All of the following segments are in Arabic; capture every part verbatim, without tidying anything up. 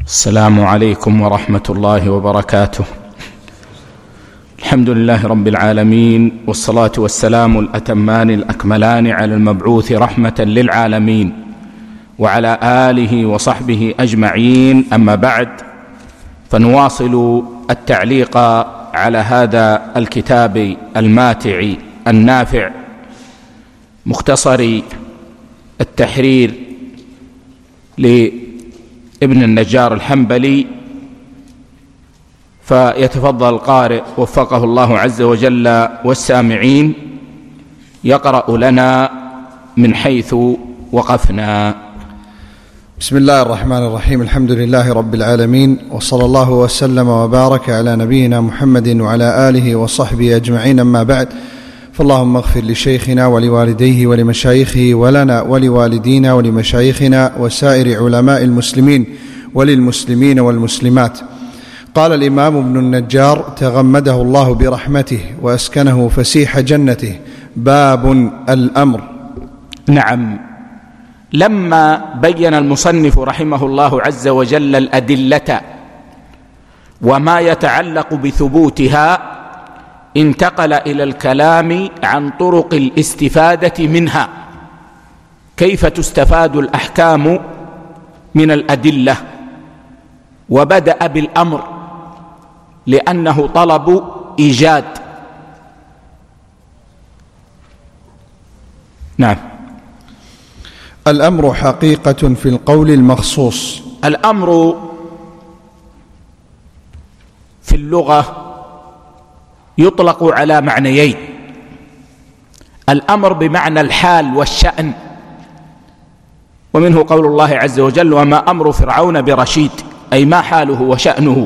السلام عليكم ورحمة الله وبركاته. الحمد لله رب العالمين، والصلاة والسلام الأتمان الأكملان على المبعوث رحمة للعالمين وعلى آله وصحبه أجمعين. أما بعد، فنواصل التعليق على هذا الكتاب الماتع النافع، مختصر التحرير لابن النجار الحنبلي. فيتفضل القارئ وفقه الله عز وجل والسامعين يقرأ لنا من حيث وقفنا. بسم الله الرحمن الرحيم. الحمد لله رب العالمين، وصلى الله وسلم وبارك على نبينا محمد وعلى آله وصحبه أجمعين. أما بعد، فاللهم اغفر لشيخنا ولوالديه ولمشايخه ولنا ولوالدينا ولمشايخنا وسائر علماء المسلمين وللمسلمين والمسلمات. قال الإمام ابن النجار تغمده الله برحمته وأسكنه فسيح جنته: باب الأمر. نعم، لما بين المصنف رحمه الله عز وجل الأدلة وما يتعلق بثبوتها، انتقل إلى الكلام عن طرق الاستفادة منها، كيف تستفاد الأحكام من الأدلة. وبدأ بالأمر لأنه طلب إيجاد. نعم. الأمر حقيقة في القول المخصوص. الأمر في اللغة يطلق على معنيين: الأمر بمعنى الحال والشأن، ومنه قول الله عز وجل: وما أمر فرعون برشيد، أي ما حاله وشأنه.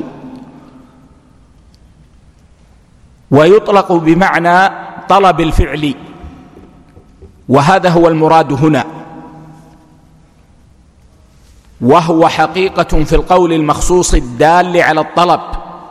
ويطلق بمعنى طلب الفعل، وهذا هو المراد هنا، وهو حقيقة في القول المخصوص الدال على الطلب.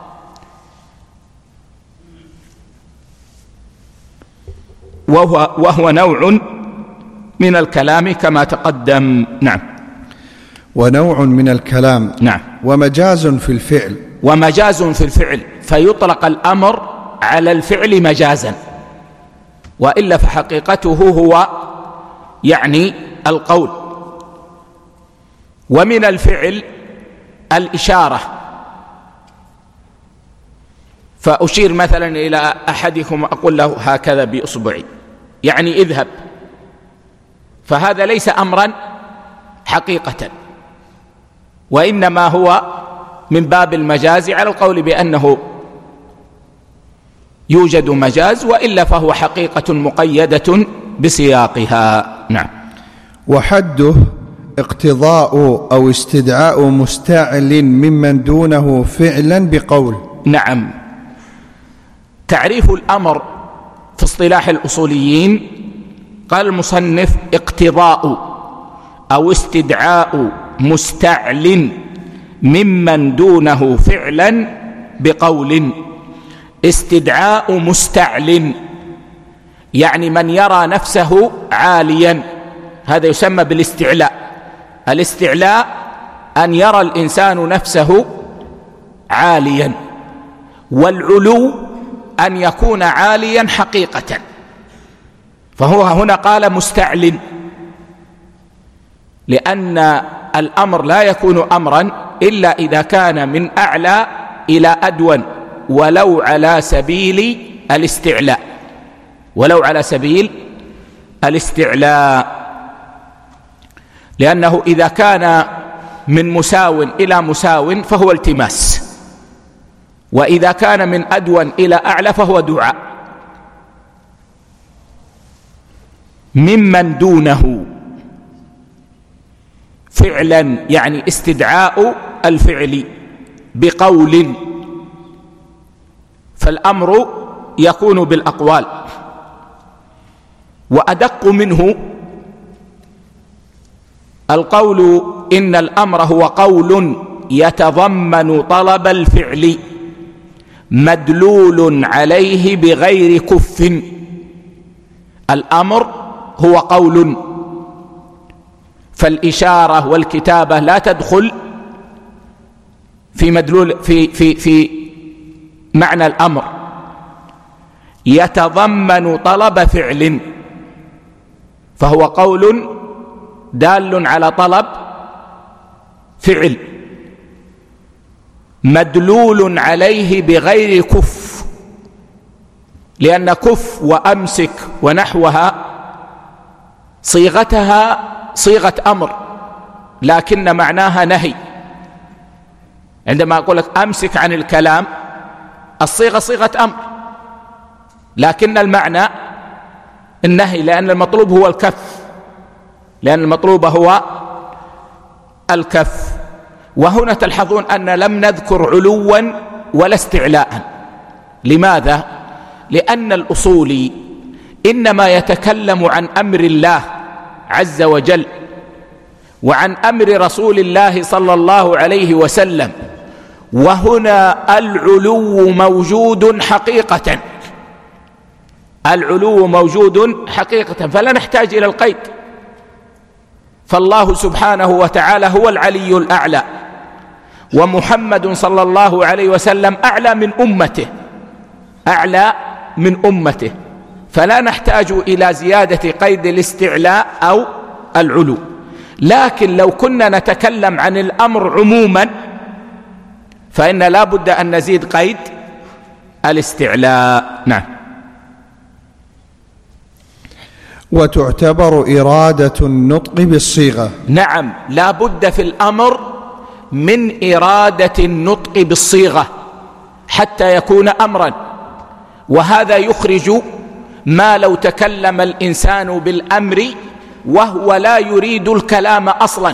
وهو, وهو نوع من الكلام كما تقدم. نعم. ونوع من الكلام. نعم. ومجاز في الفعل. ومجاز في الفعل، فيطلق الأمر على الفعل مجازا، وإلا فحقيقته هو يعني القول. ومن الفعل الإشارة، فأشير مثلا إلى أحدكم أقول له هكذا بإصبعي، يعني اذهب، فهذا ليس أمرا حقيقة، وإنما هو من باب المجاز على القول بأنه يوجد مجاز، وإلا فهو حقيقة مقيدة بسياقها. نعم. وحده اقتضاء أو استدعاء مستعل ممن دونه فعلا بقول. نعم. تعريف الأمر في اصطلاح الأصوليين، قال المصنف: اقتضاء أو استدعاء مستعل ممن دونه فعلا بقول. استدعاء مستعل يعني من يرى نفسه عاليا، هذا يسمى بالاستعلاء. الاستعلاء أن يرى الإنسان نفسه عاليا، والعلو أن يكون عاليا حقيقة. فهو هنا قال مستعل، لأن الأمر لا يكون أمرا إلا إذا كان من أعلى إلى أدون، ولو على سبيل الاستعلاء، ولو على سبيل الاستعلاء. لأنه إذا كان من مساو إلى مساو فهو التماس، وإذا كان من أدون إلى أعلى فهو دعاء. ممن دونه فعلا يعني استدعاء الفعل بقول، فالأمر يكون بالأقوال. وأدق منه القول إن الأمر هو قول يتضمن طلب الفعل مدلول عليه بغير كف. الأمر هو قول، فالإشارة والكتابة لا تدخل في مدلول في في في معنى الأمر يتضمن طلب فعل، فهو قول دال على طلب فعل مدلول عليه بغير كف، لأن كف وأمسك ونحوها صيغتها صيغة أمر لكن معناها نهي. عندما أقول لك أمسك عن الكلام الصيغة صيغة أمر لكن المعنى النهي، لأن المطلوب هو الكف، لأن المطلوب هو الكف. وهنا تلحظون أن لم نذكر علوا ولا استعلاء. لماذا؟ لأن الأصولي إنما يتكلم عن أمر الله عز وجل وعن أمر رسول الله صلى الله عليه وسلم، وهنا العلو موجود حقيقة، العلو موجود حقيقة، فلا نحتاج إلى القيد. فالله سبحانه وتعالى هو العلي الأعلى، ومحمد صلى الله عليه وسلم أعلى من أمته، أعلى من أمته، فلا نحتاج إلى زيادة قيد الاستعلاء أو العلو. لكن لو كنا نتكلم عن الأمر عموما فإن لا بد أن نزيد قيد الاستعلاء. نعم. وتعتبر إرادة النطق بالصيغة. نعم، لا بد في الأمر من إرادة النطق بالصيغة حتى يكون أمرا، وهذا يخرج ما لو تكلم الإنسان بالأمر وهو لا يريد الكلام أصلا،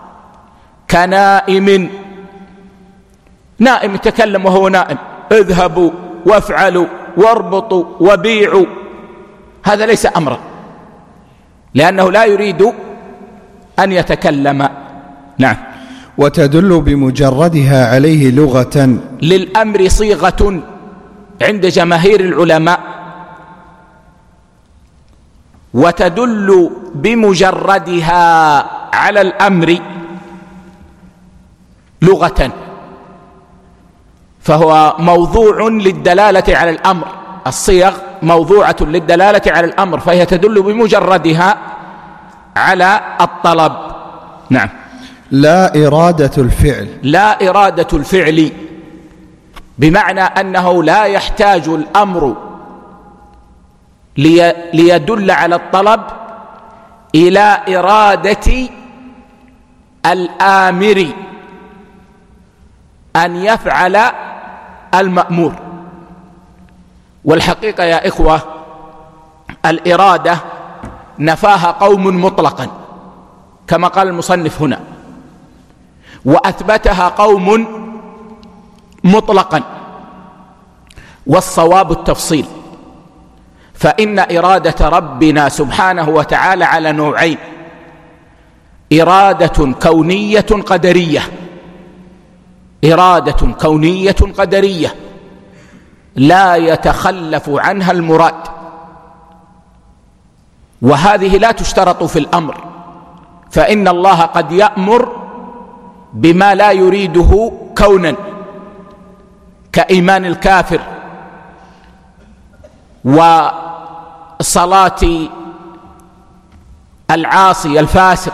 كنائم، نائم يتكلم وهو نائم، اذهبوا وافعلوا واربطوا وبيعوا، هذا ليس أمرا لأنه لا يريد أن يتكلم. نعم. وتدل بمجردها عليه لغة. للأمر صيغة عند جماهير العلماء، وتدل بمجردها على الأمر لغة، فهو موضوع للدلالة على الأمر، الصيغ موضوعة للدلالة على الأمر، فهي تدل بمجردها على الطلب. نعم. لا إرادة الفعل. لا إرادة الفعل بمعنى أنه لا يحتاج الأمر لي ليدل على الطلب إلى إرادة الآمر أن يفعل المأمور. والحقيقة يا إخوة الإرادة نفاها قوم مطلقا كما قال المصنف هنا، وأثبتها قوم مطلقا، والصواب التفصيل. فإن إرادة ربنا سبحانه وتعالى على نوعين: إرادة كونية قدرية، إرادة كونية قدرية لا يتخلف عنها المراد، وهذه لا تشترط في الأمر، فإن الله قد يأمر بما لا يريده كونا كإيمان الكافر وصلاة العاصي الفاسق.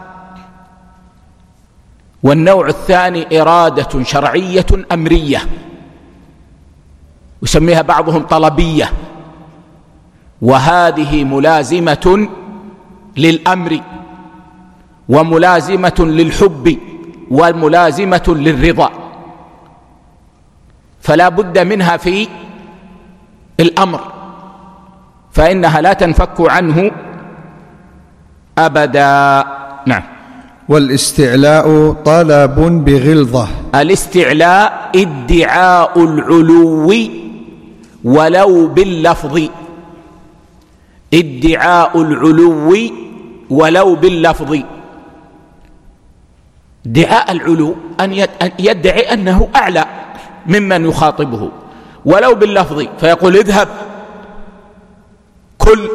والنوع الثاني إرادة شرعية أمرية يسميها بعضهم طلبية، وهذه ملازمة للأمر وملازمة للحب وملازمة للرضا، فلا بد منها في الأمر، فإنها لا تنفك عنه أبدا. نعم. والاستعلاء طلب بغلظة. الاستعلاء ادعاء العلو ولو باللفظ، ادعاء العلو ولو باللفظ. ادعاء العلو أن يدعي أنه أعلى ممن يخاطبه ولو باللفظ، فيقول اذهب كل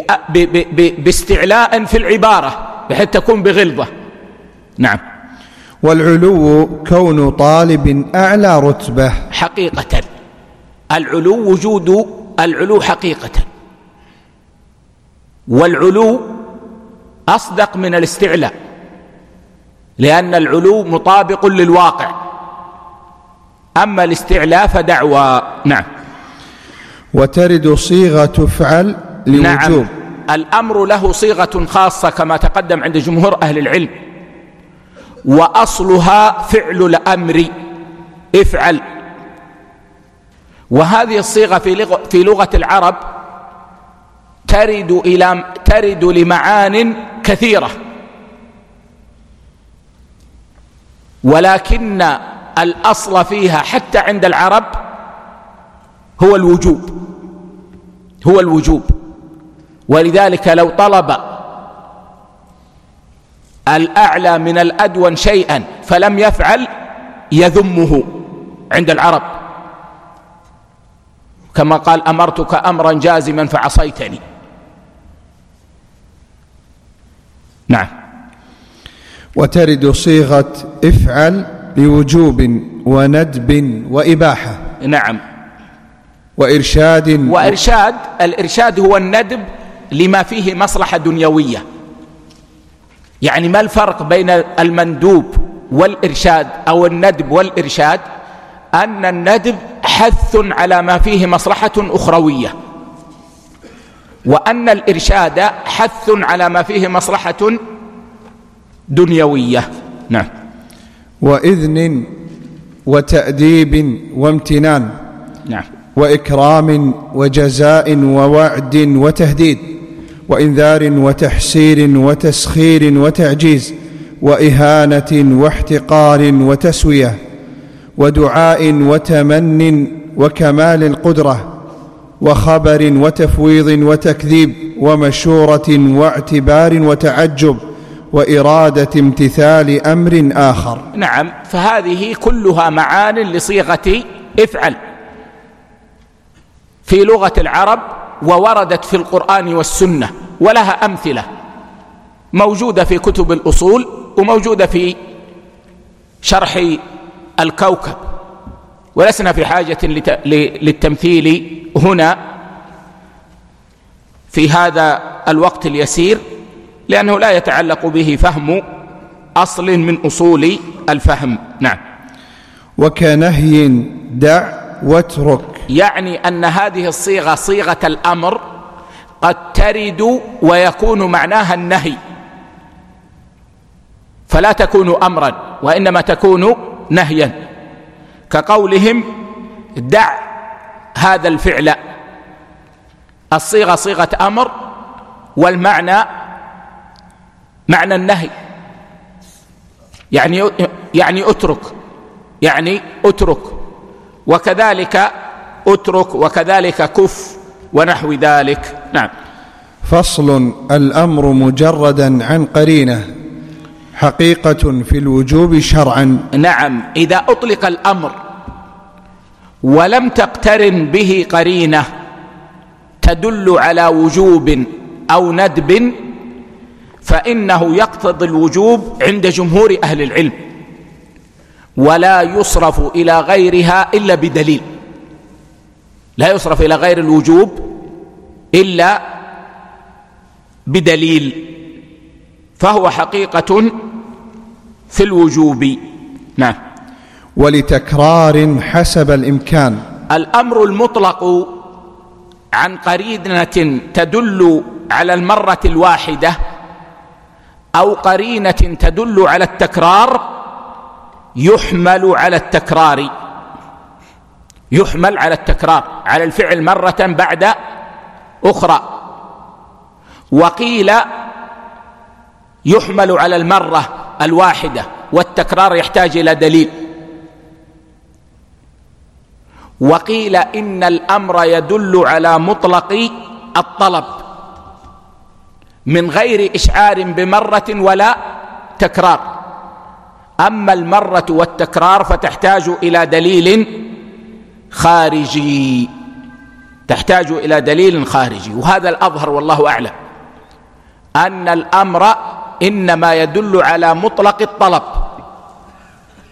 باستعلاء في العبارة بحيث تكون بغلظة. نعم. والعلو كون طالب أعلى رتبة حقيقة. العلو وجود العلو حقيقة، والعلو أصدق من الاستعلاء، لأن العلو مطابق للواقع، أما الاستعلاء فدعوى. نعم. وترد صيغة افعل لوجوب. نعم. الأمر له صيغة خاصة كما تقدم عند جمهور أهل العلم، وأصلها فعل الأمر افعل، وهذه الصيغة في لغة العرب ترد إلى ترد لمعان كثيرة، ولكن الأصل فيها حتى عند العرب هو الوجوب، هو الوجوب. ولذلك لو طلب الأعلى من الأدون شيئا فلم يفعل يذمه عند العرب، كما قال أمرتك أمرا جازما فعصيتني. نعم. وترد صيغة افعل لوجوب وندب وإباحة. نعم. وإرشاد. وإرشاد، الإرشاد هو الندب لما فيه مصلحة دنيوية. يعني ما الفرق بين المندوب والإرشاد أو الندب والإرشاد؟ أن الندب حث على ما فيه مصلحة أخروية، وأن الإرشاد حث على ما فيه مصلحة دنيوية. نعم. وإذن وتأديب وامتنان. نعم. وإكرام وجزاء ووعد وتهديد وإنذار وتحسير وتسخير وتعجيز وإهانة واحتقار وتسوية ودعاء وتمن وكمال القدرة وخبر وتفويض وتكذيب ومشورة واعتبار وتعجب وإرادة امتثال أمر آخر. نعم. فهذه كلها معان لصيغة افعل في لغة العرب، ووردت في القرآن والسنة، ولها أمثلة موجودة في كتب الأصول وموجودة في شرح الكوكب، ولسنا في حاجة للتمثيل هنا في هذا الوقت اليسير، لأنه لا يتعلق به فهم أصل من أصول الفهم. نعم. وكنهي دع واترك، يعني أن هذه الصيغة صيغة الأمر قد ترد ويكون معناها النهي، فلا تكون أمرا وإنما تكون نهيا، كقولهم دع هذا الفعل. الصيغة صيغة أمر والمعنى معنى النهي، يعني يعني اترك، يعني اترك، وكذلك اترك، وكذلك كف، ونحو ذلك. نعم. فصل. الأمر مجردا عن قرينة حقيقة في الوجوب شرعا. نعم. إذا أطلق الأمر ولم تقترن به قرينة تدل على وجوب أو ندب فإنه يقتضي الوجوب عند جمهور أهل العلم، ولا يصرف إلى غيرها إلا بدليل، لا يصرف إلى غير الوجوب إلا بدليل، فهو حقيقة في الوجوب. نعم. ولتكرار حسب الإمكان. الأمر المطلق عن قرينة تدل على المرة الواحدة أو قرينة تدل على التكرار يحمل على التكرار، يحمل على التكرار، على الفعل مرة بعد أخرى. وقيل يحمل على المرة الواحدة والتكرار يحتاج إلى دليل. وقيل إن الأمر يدل على مطلق الطلب من غير إشعار بمرة ولا تكرار، أما المرة والتكرار فتحتاج إلى دليل خارجي، تحتاج إلى دليل خارجي. وهذا الأظهر والله أعلم، أن الأمر إنما يدل على مطلق الطلب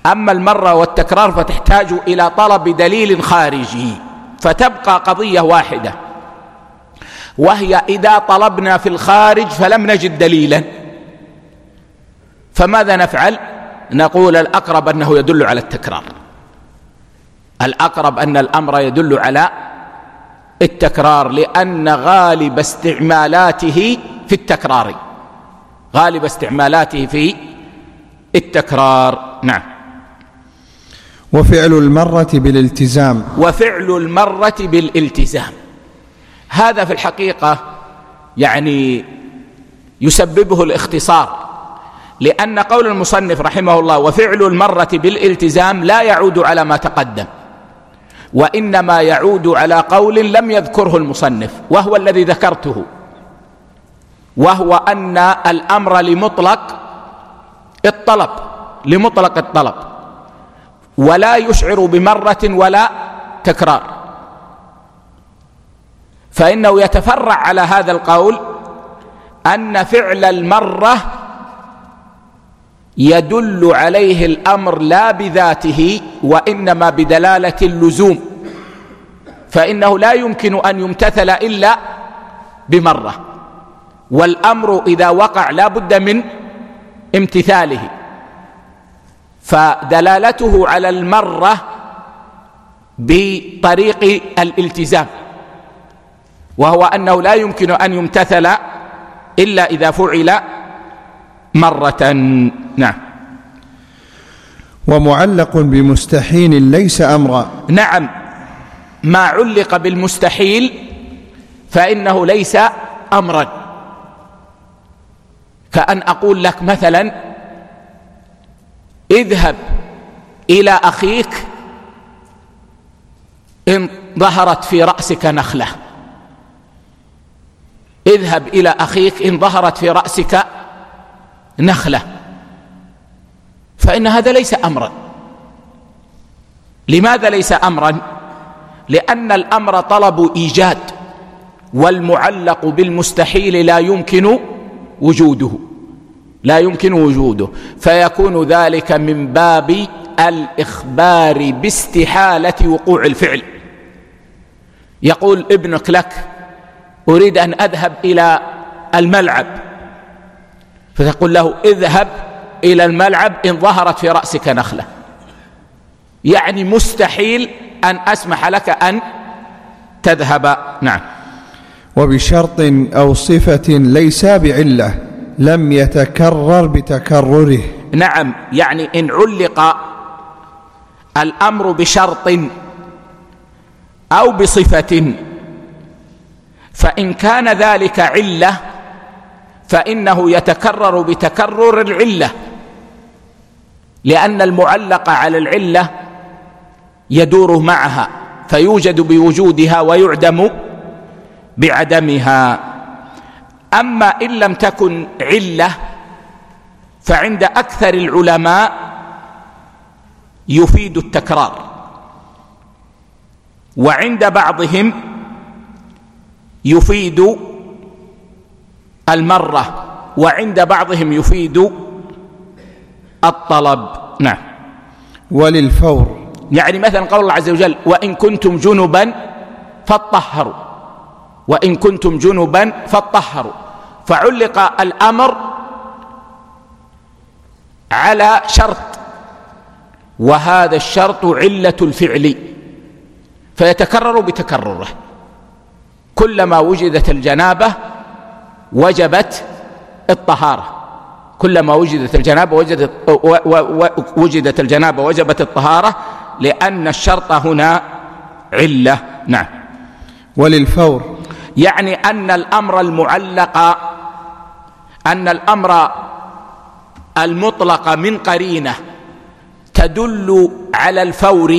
أما المرة والتكرار فتحتاج إلى طلب دليل خارجي، فتبقى قضية واحدة، وهي إذا طلبنا في الخارج فلم نجد دليلا فماذا نفعل؟ نقول الأقرب أنه يدل على التكرار، الأقرب أن الأمر يدل على التكرار، لأن غالب استعمالاته في التكرار، غالب استعمالاته في التكرار. نعم. وفعل المرة بالالتزام، وفعل المرة بالالتزام، هذا في الحقيقة يعني يسببه الاختصار، لأن قول المصنف رحمه الله وفعل المرة بالالتزام لا يعود على ما تقدم، وإنما يعود على قول لم يذكره المصنف وهو الذي ذكرته، وهو أن الأمر لمطلق الطلب، لمطلق الطلب، ولا يشعر بمرة ولا تكرار، فإنه يتفرع على هذا القول أن فعل المرة يدل عليه الأمر لا بذاته وإنما بدلالة اللزوم، فإنه لا يمكن أن يمتثل إلا بمرة، والأمر إذا وقع لا بد من امتثاله، فدلالته على المرة بطريق الالتزام، وهو أنه لا يمكن أن يمتثل إلا إذا فعل مرة. نعم. ومعلق بمستحيل ليس أمرا، نعم، ما علق بالمستحيل فإنه ليس أمرا، كأن أقول لك مثلا اذهب إلى أخيك إن ظهرت في رأسك نخلة، اذهب إلى أخيك إن ظهرت في رأسك نخلة، فإن هذا ليس أمرا. لماذا ليس أمرا؟ لأن الأمر طلب إيجاد، والمعلق بالمستحيل لا يمكن وجوده، لا يمكن وجوده، فيكون ذلك من باب الإخبار باستحالة وقوع الفعل. يقول ابنك لك أريد أن أذهب إلى الملعب، فتقول له اذهب إلى الملعب إن ظهرت في رأسك نخلة، يعني مستحيل أن أسمح لك أن تذهب. نعم. وبشرط أو صفة ليس بعلة لم يتكرر بتكرره، نعم، يعني إن علق الأمر بشرط أو بصفة فإن كان ذلك علة فإنه يتكرر بتكرر العلة، لأن المعلق على العلة يدور معها فيوجد بوجودها ويعدم بعدمها. أما إن لم تكن علة فعند أكثر العلماء يفيد التكرار، وعند بعضهم يفيد المرة، وعند بعضهم يفيد الطلب. نعم. وللفور، يعني مثلا قول الله عز وجل وإن كنتم جنبا فاطهروا، وإن كنتم جنبا فاطهروا، فعلق الأمر على شرط، وهذا الشرط علة الفعل فيتكرر بتكرره، كلما وجدت الجنابة وجبت الطهارة، كلما وجدت الجنابة وجدت, وجدت الجنابة وجبت الطهارة، لأن الشرط هنا علة. نعم. وللفور، يعني أن الأمر المعلق، أن الأمر المطلق من قرينة تدل على الفور،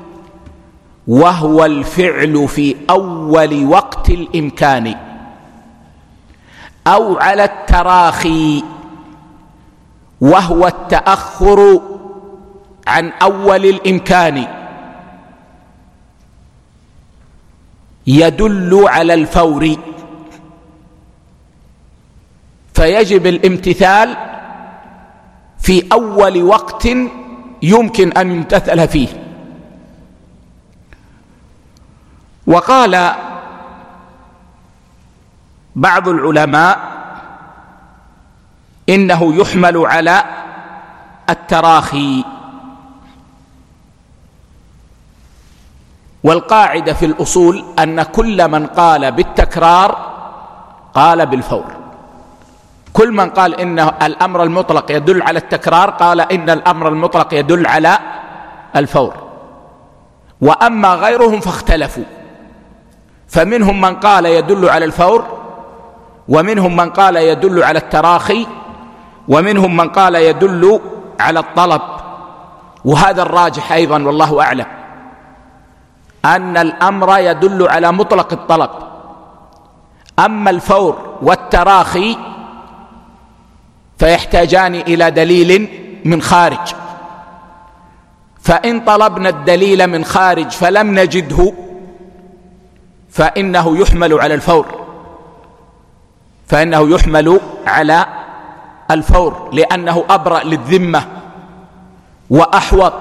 وهو الفعل في أول وقت الإمكان، أو على التراخي وهو التأخر عن أول الإمكان، يدل على الفور، فيجب الامتثال في أول وقت يمكن أن يمتثل فيه. وقال بعض العلماء إنه يحمل على التراخي. والقاعدة في الأصول أن كل من قال بالتكرار قال بالفور. كل من قال إن الأمر المطلق يدل على التكرار قال إن الأمر المطلق يدل على الفور. وأما غيرهم فاختلفوا، فمنهم من قال يدل على الفور، ومنهم من قال يدل على التراخي، ومنهم من قال يدل على الطلب. وهذا الراجح أيضا والله أعلم، أن الأمر يدل على مطلق الطلب. أما الفور والتراخي فيحتاجان إلى دليل من خارج، فإن طلبنا الدليل من خارج فلم نجده فإنه يحمل على الفور، فإنه يحمل على الفور لأنه أبرأ للذمة وأحوط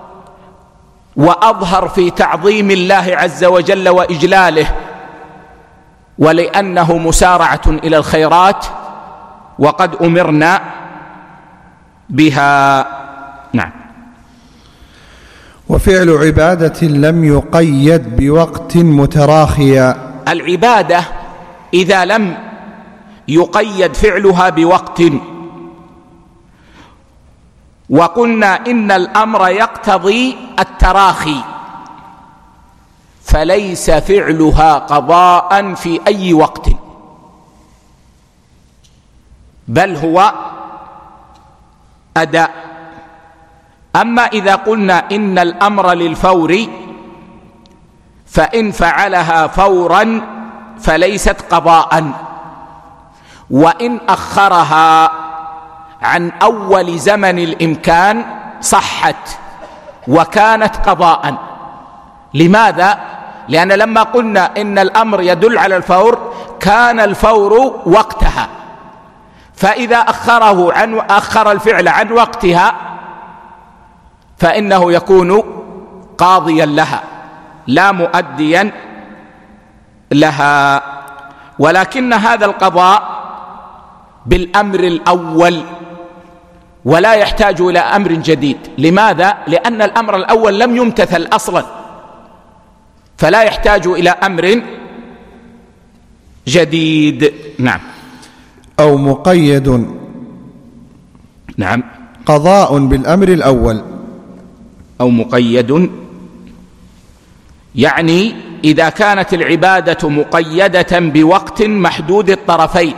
وأظهر في تعظيم الله عز وجل وإجلاله، ولأنه مسارعة إلى الخيرات وقد أمرنا بها. نعم. وفعل عبادة لم يقيد بوقت متراخيا. العبادة إذا لم يقيد فعلها بوقت، وقلنا إن الأمر يقتضي التراخي، فليس فعلها قضاء في أي وقت، بل هو أداء. أما إذا قلنا إن الأمر للفور فإن فعلها فورا فليست قضاء، وإن أخرها عن أول زمن الإمكان صحت وكانت قضاء. لماذا؟ لأن لما قلنا إن الأمر يدل على الفور كان الفور وقتها، فإذا أخره عن أخر الفعل عن وقتها فإنه يكون قاضيا لها لا مؤديا لها. ولكن هذا القضاء بالأمر الأول ولا يحتاج إلى أمر جديد. لماذا؟ لأن الأمر الأول لم يمتثل أصلا، فلا يحتاج إلى أمر جديد. نعم. أو مقيد. نعم. قضاء بالأمر الأول. أو مقيد يعني إذا كانت العبادة مقيدة بوقت محدود الطرفين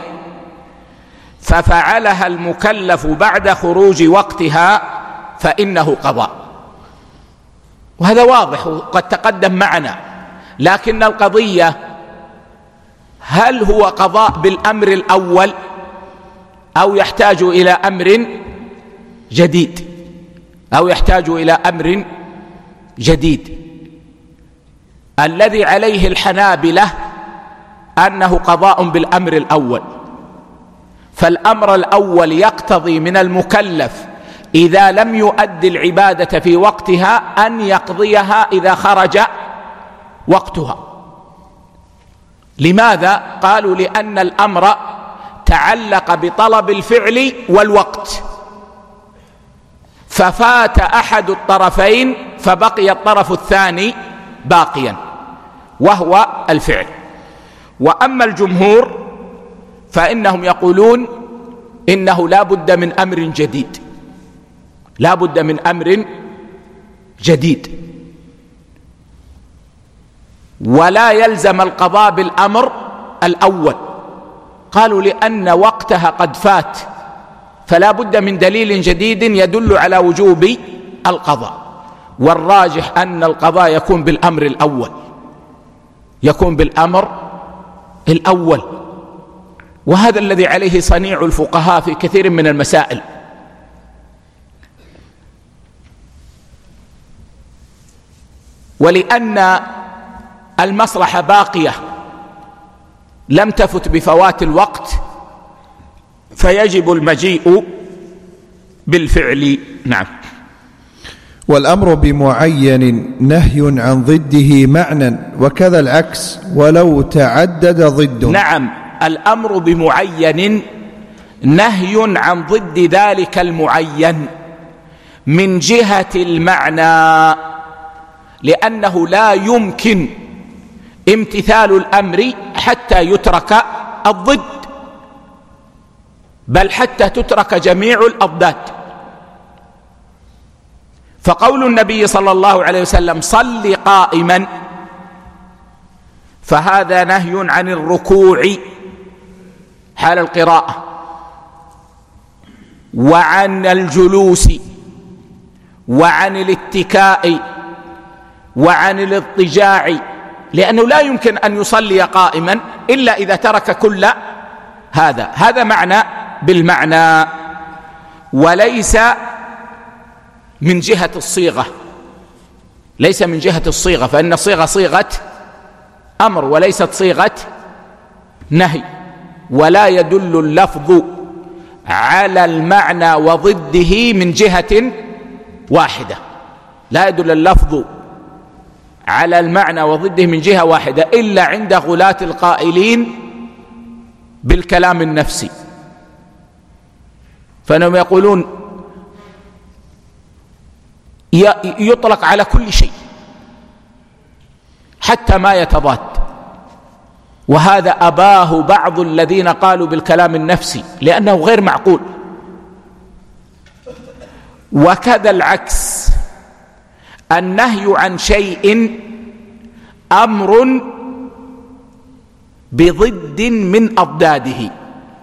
ففعلها المكلف بعد خروج وقتها فإنه قضاء، وهذا واضح وقد تقدم معنا. لكن القضية هل هو قضاء بالأمر الأول أو يحتاج إلى أمر جديد أو يحتاج إلى أمر جديد؟ الذي عليه الحنابلة أنه قضاء بالأمر الأول، فالأمر الأول يقتضي من المكلف إذا لم يؤدي العبادة في وقتها أن يقضيها إذا خرج وقتها. لماذا؟ قالوا لأن الأمر تعلق بطلب الفعل والوقت، ففات أحد الطرفين فبقي الطرف الثاني باقيا وهو الفعل. وأما الجمهور فإنهم يقولون إنه لا بد من أمر جديد، لا بد من أمر جديد، ولا يلزم القضاء بالأمر الأول. قالوا لأن وقتها قد فات فلا بد من دليل جديد يدل على وجوب القضاء. والراجح أن القضاء يكون بالأمر الأول، يكون بالأمر الأول، وهذا الذي عليه صنيع الفقهاء في كثير من المسائل. ولأن المصلحة باقية لم تفت بفوات الوقت فيجب المجيء بالفعل. نعم. والأمر بمعين نهي عن ضده معنى، وكذا العكس ولو تعدد ضده. نعم، الأمر بمعين نهي عن ضد ذلك المعين من جهة المعنى، لأنه لا يمكن امتثال الأمر حتى يترك الضد، بل حتى تترك جميع الأضداد. فقول النبي صلى الله عليه وسلم صل قائما، فهذا نهي عن الركوع حال القراءة، وعن الجلوس، وعن الاتكاء، وعن الاضطجاع، لأنه لا يمكن أن يصلي قائما إلا إذا ترك كل هذا. هذا معنى بالمعنى، وليس من جهة الصيغة، ليس من جهة الصيغة، فإن الصيغة صيغة أمر وليست صيغة نهي، ولا يدل اللفظ على المعنى وضده من جهة واحدة، لا يدل اللفظ على المعنى وضده من جهة واحدة إلا عند غلاة القائلين بالكلام النفسي، فإنهم يقولون يطلق على كل شيء حتى ما يتضاد، وهذا أباه بعض الذين قالوا بالكلام النفسي لأنه غير معقول. وكذا العكس، النهي عن شيء أمر بضد من أضداده،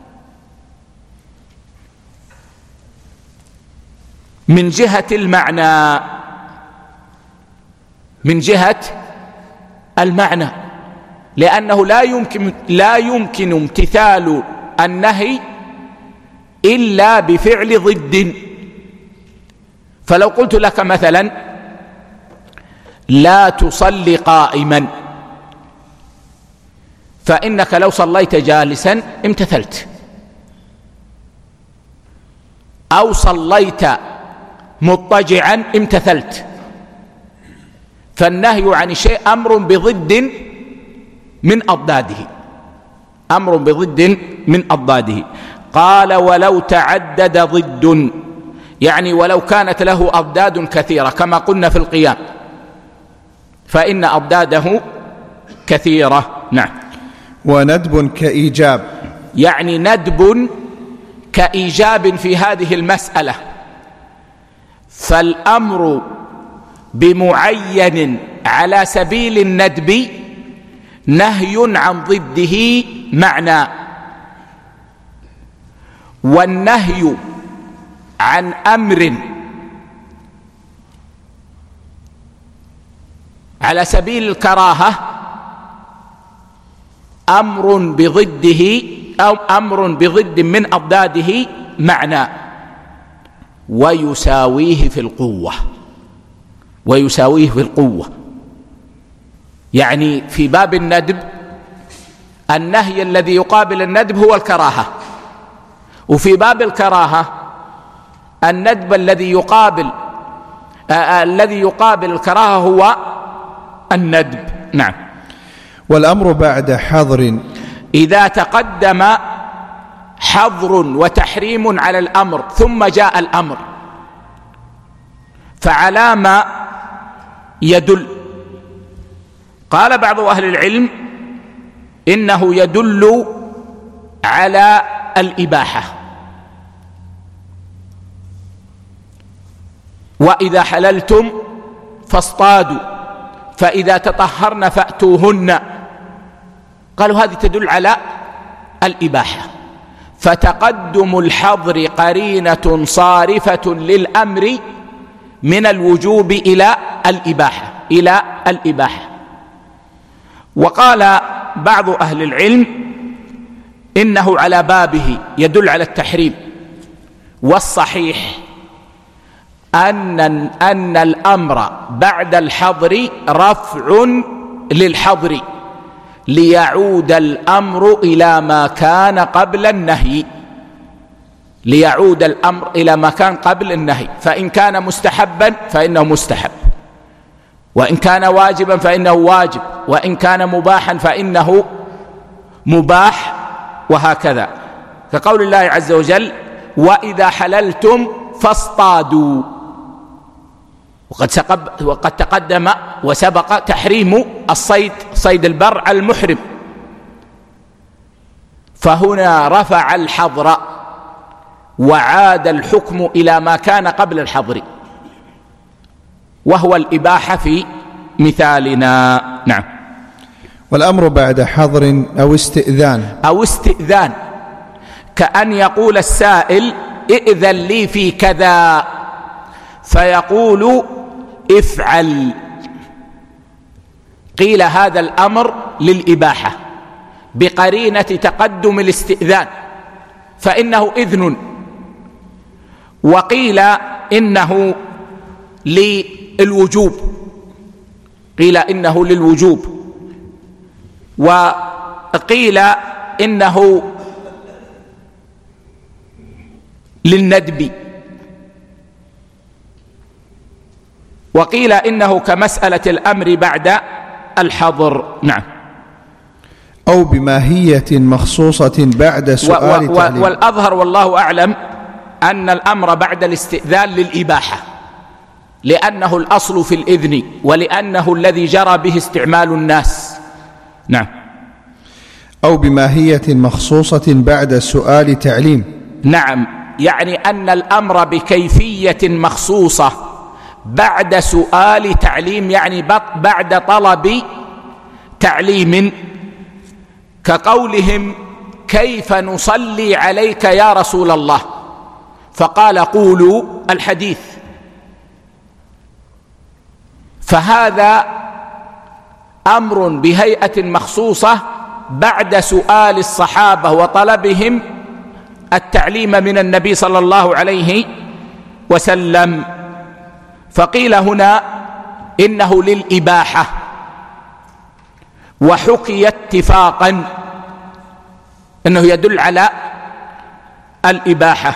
من جهة المعنى، من جهة المعنى، لأنه لا يمكن لا يمكن امتثال النهي إلا بفعل ضد. فلو قلت لك مثلا لا تصلي قائما، فإنك لو صليت جالسا امتثلت، أو صليت مضطجعا امتثلت. فالنهي عن الشيء أمر بضد من أضداده، أمر بضد من أضداده. قال ولو تعدد ضد، يعني ولو كانت له أضداد كثيرة، كما قلنا في القيام فإن أضداده كثيرة. نعم. وندب كإيجاب، يعني ندب كإيجاب في هذه المسألة. فالأمر بمعين على سبيل الندب نهي عن ضده معنى، والنهي عن أمر على سبيل الكراهة أمر بضده أو أمر بضد من أضداده معنى، ويساويه في القوة، ويساويه في القوة. يعني في باب الندب النهي الذي يقابل الندب هو الكراهة، وفي باب الكراهة الندب الذي يقابل آه الذي يقابل الكراهة هو الندب. نعم. والأمر بعد حظر، إذا تقدم حظر وتحريم على الأمر ثم جاء الأمر فعلى ما يدل؟ قال بعض أهل العلم إنه يدل على الإباحة، وإذا حللتم فاصطادوا فإذا تطهرن فأتوهن، قالوا هذه تدل على الإباحة. فتقدم الحظر قرينة صارفة للأمر من الوجوب إلى الإباحة إلى الإباحة. وقال بعض أهل العلم إنه على بابه يدل على التحريم، والصحيح أن أن الأمر بعد الحظر رفع للحظر ليعود الأمر إلى ما كان قبل النهي، ليعود الأمر إلى ما كان قبل النهي، فإن كان مستحبا فإنه مستحب، وإن كان واجبا فإنه واجب، وإن كان مباحا فإنه مباح، وهكذا. كقول الله عز وجل: وإذا حللتم فاصطادوا. وقد, وقد تقدم وسبق تحريم الصيد، صيد البر على المحرم، فهنا رفع الحظر وعاد الحكم إلى ما كان قبل الحظر، وهو الإباحة في مثالنا. نعم. والأمر بعد حظر أو استئذان أو استئذان كأن يقول السائل: ائذن لي في كذا، فيقول: افعل. قيل هذا الأمر للإباحة بقرينة تقدم الاستئذان، فإنه إذن. وقيل إنه للوجوب، قيل إنه للوجوب، وقيل إنه للندب، وقيل إنه كمسألة الأمر بعد الحظر. نعم. أو بماهية مخصوصة بعد سؤال تعليم. والأظهر والله أعلم أن الأمر بعد الاستئذان للإباحة، لأنه الأصل في الإذن، ولأنه الذي جرى به استعمال الناس. نعم. أو بماهية مخصوصة بعد سؤال تعليم. نعم، يعني أن الأمر بكيفية مخصوصة بعد سؤال تعليم، يعني بعد طلب تعليم، كقولهم: كيف نصلي عليك يا رسول الله؟ فقال: قولوا الحديث. فهذا أمر بهيئة مخصوصة بعد سؤال الصحابة وطلبهم التعليم من النبي صلى الله عليه وسلم. فقيل هنا إنه للإباحة، وحكي اتفاقا أنه يدل على الإباحة.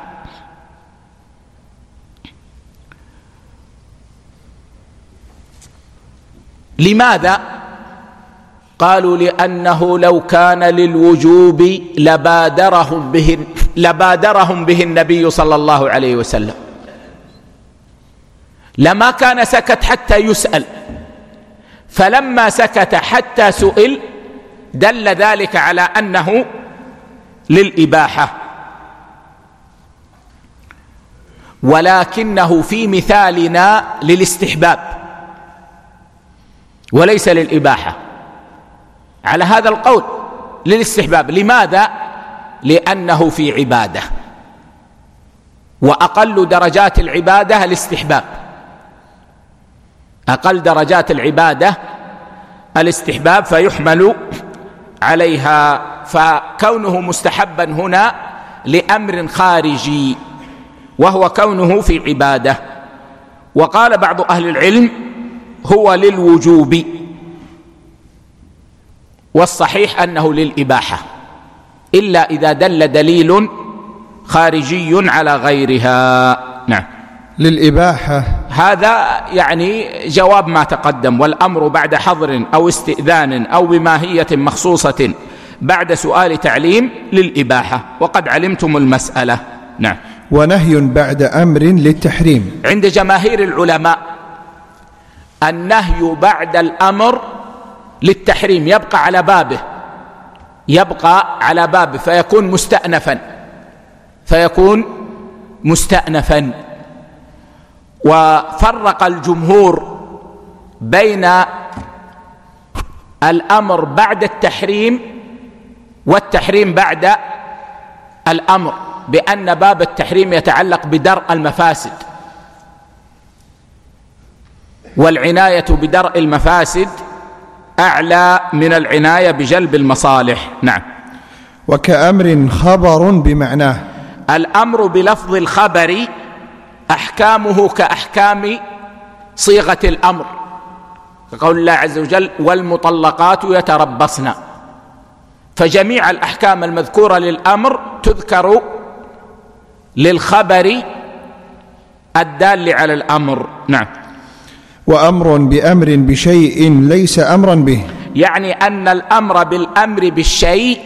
لماذا؟ قالوا: لأنه لو كان للوجوب لبادرهم به, لبادرهم به النبي صلى الله عليه وسلم، لما كان سكت حتى يسأل، فلما سكت حتى سئل دل ذلك على أنه للإباحة. ولكنه في مثالنا للاستحباب وليس للإباحة، على هذا القول للاستحباب. لماذا؟ لأنه في عبادة، وأقل درجات العبادة الاستحباب، أقل درجات العبادة الاستحباب، فيحمل عليها. فكونه مستحبا هنا لأمر خارجي، وهو كونه في عبادة. وقال بعض أهل العلم: هو للوجوب، والصحيح أنه للإباحة، إلا إذا دل دليل خارجي على غيرها. نعم. للإباحة، هذا يعني جواب ما تقدم. والأمر بعد حظر أو استئذان أو بماهية مخصوصة بعد سؤال تعليم للإباحة، وقد علمتم المسألة. نعم. ونهي بعد أمر للتحريم. عند جماهير العلماء النهي بعد الأمر للتحريم يبقى على بابه، يبقى على بابه فيكون مستأنفا، فيكون مستأنفا. وفرق الجمهور بين الأمر بعد التحريم والتحريم بعد الأمر، بأن باب التحريم يتعلق بدرء المفاسد، والعناية بدرء المفاسد أعلى من العناية بجلب المصالح. نعم. وكأمر خبر بمعناه، الأمر بلفظ الخبر أحكامه كأحكام صيغة الأمر، كقول الله عز وجل: والمطلقات يتربصن. فجميع الأحكام المذكورة للأمر تذكر للخبر الدال على الأمر. نعم. وأمر بأمر بشيء ليس أمرا به، يعني أن الأمر بالأمر بالشيء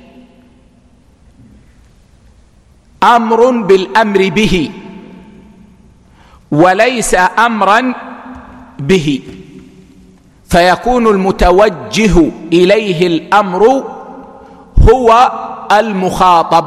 أمر بالأمر به وليس أمرا به، فيكون المتوجه إليه الأمر هو المخاطب،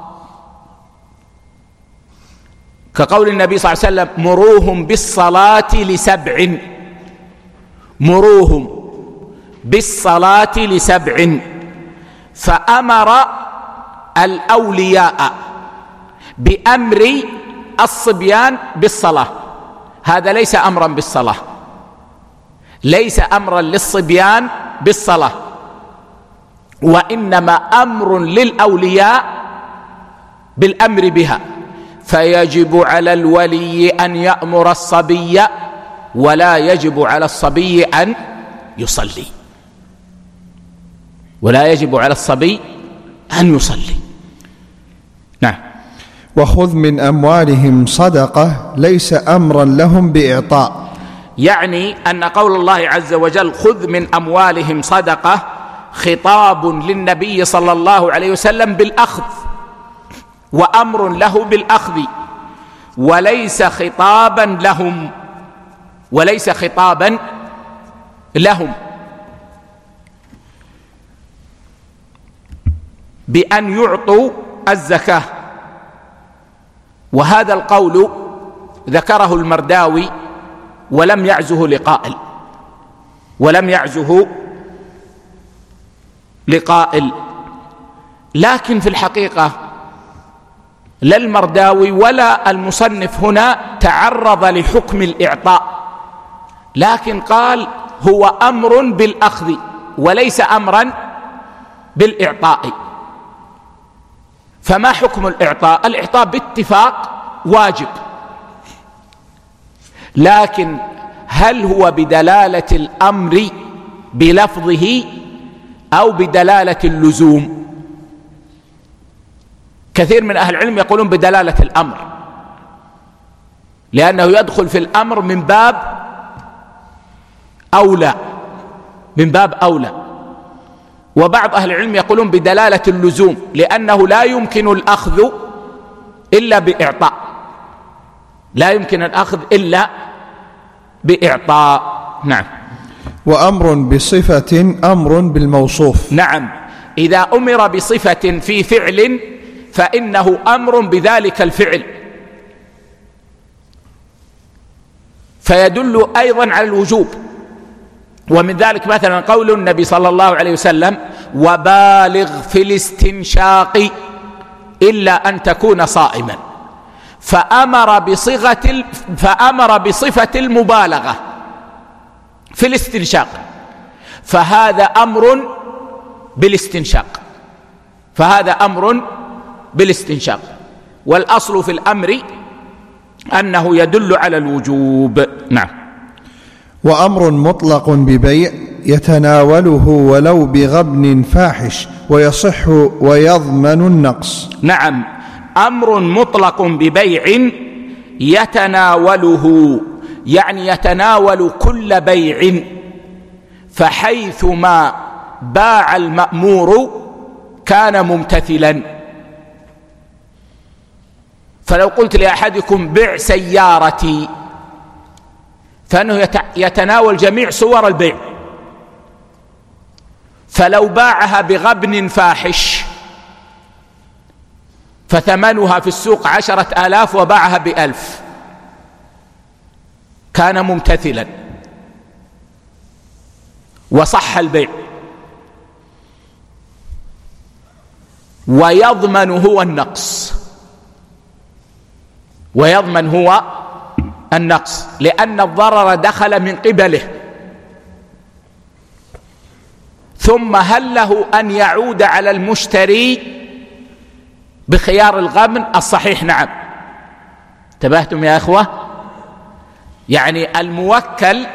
كقول النبي صلى الله عليه وسلم: مروهم بالصلاة لسبع، مروهم بالصلاة لسبع، فأمر الأولياء بأمر الصبيان بالصلاة، هذا ليس أمرا بالصلاة، ليس أمرا للصبيان بالصلاة، وإنما أمر للأولياء بالأمر بها، فيجب على الولي أن يأمر الصبي ولا يجب على الصبي أن يصلي، ولا يجب على الصبي أن يصلي. نعم. وخذ من أموالهم صدقة ليس أمرا لهم بإعطاء، يعني أن قول الله عز وجل خذ من أموالهم صدقة خطاب للنبي صلى الله عليه وسلم بالأخذ، وأمر له بالأخذ، وليس خطابا لهم، وليس خطابا لهم بأن يعطوا الزكاة. وهذا القول ذكره المرداوي ولم يعزه لقائل، ولم يعزه لقائل، لكن في الحقيقة لا المرداوي ولا المصنف هنا تعرض لحكم الإعطاء، لكن قال هو أمر بالأخذ وليس أمرا بالإعطاء. فما حكم الإعطاء؟ الإعطاء باتفاق واجب، لكن هل هو بدلالة الأمر بلفظه أو بدلالة اللزوم؟ كثير من أهل العلم يقولون بدلالة الأمر، لأنه يدخل في الأمر من باب أولى، من باب أولى. وبعض أهل العلم يقولون بدلالة اللزوم، لأنه لا يمكن الأخذ إلا بإعطاء، لا يمكن الأخذ إلا بإعطاء. نعم. وأمر بصفة أمر بالموصوف. نعم، إذا أمر بصفة في فعل فإنه أمر بذلك الفعل، فيدل أيضا على الوجوب. ومن ذلك مثلا قول النبي صلى الله عليه وسلم: وبالغ في الاستنشاق إلا أن تكون صائما، فأمر بصيغة فأمر بصفة المبالغة في الاستنشاق، فهذا أمر بالاستنشاق، فهذا أمر بالاستنشاق. والأصل في الأمر أنه يدل على الوجوب. نعم. وأمر مطلق ببيع يتناوله ولو بغبن فاحش ويصح ويضمن النقص. نعم، أمر مطلق ببيع يتناوله، يعني يتناول كل بيع، فحيثما باع المأمور كان ممتثلا. فلو قلت لأحدكم بع سيارتي، فإنه يتناول جميع صور البيع، فلو باعها بغبن فاحش فثمنها في السوق عشرة آلاف وباعها بألف كان ممتثلا وصح البيع. ويضمن هو النقص، ويضمن هو النقص، لأن الضرر دخل من قبله. ثم هل له أن يعود على المشتري بخيار الغبن؟ الصحيح نعم. انتبهتم يا إخوة؟ يعني الموكل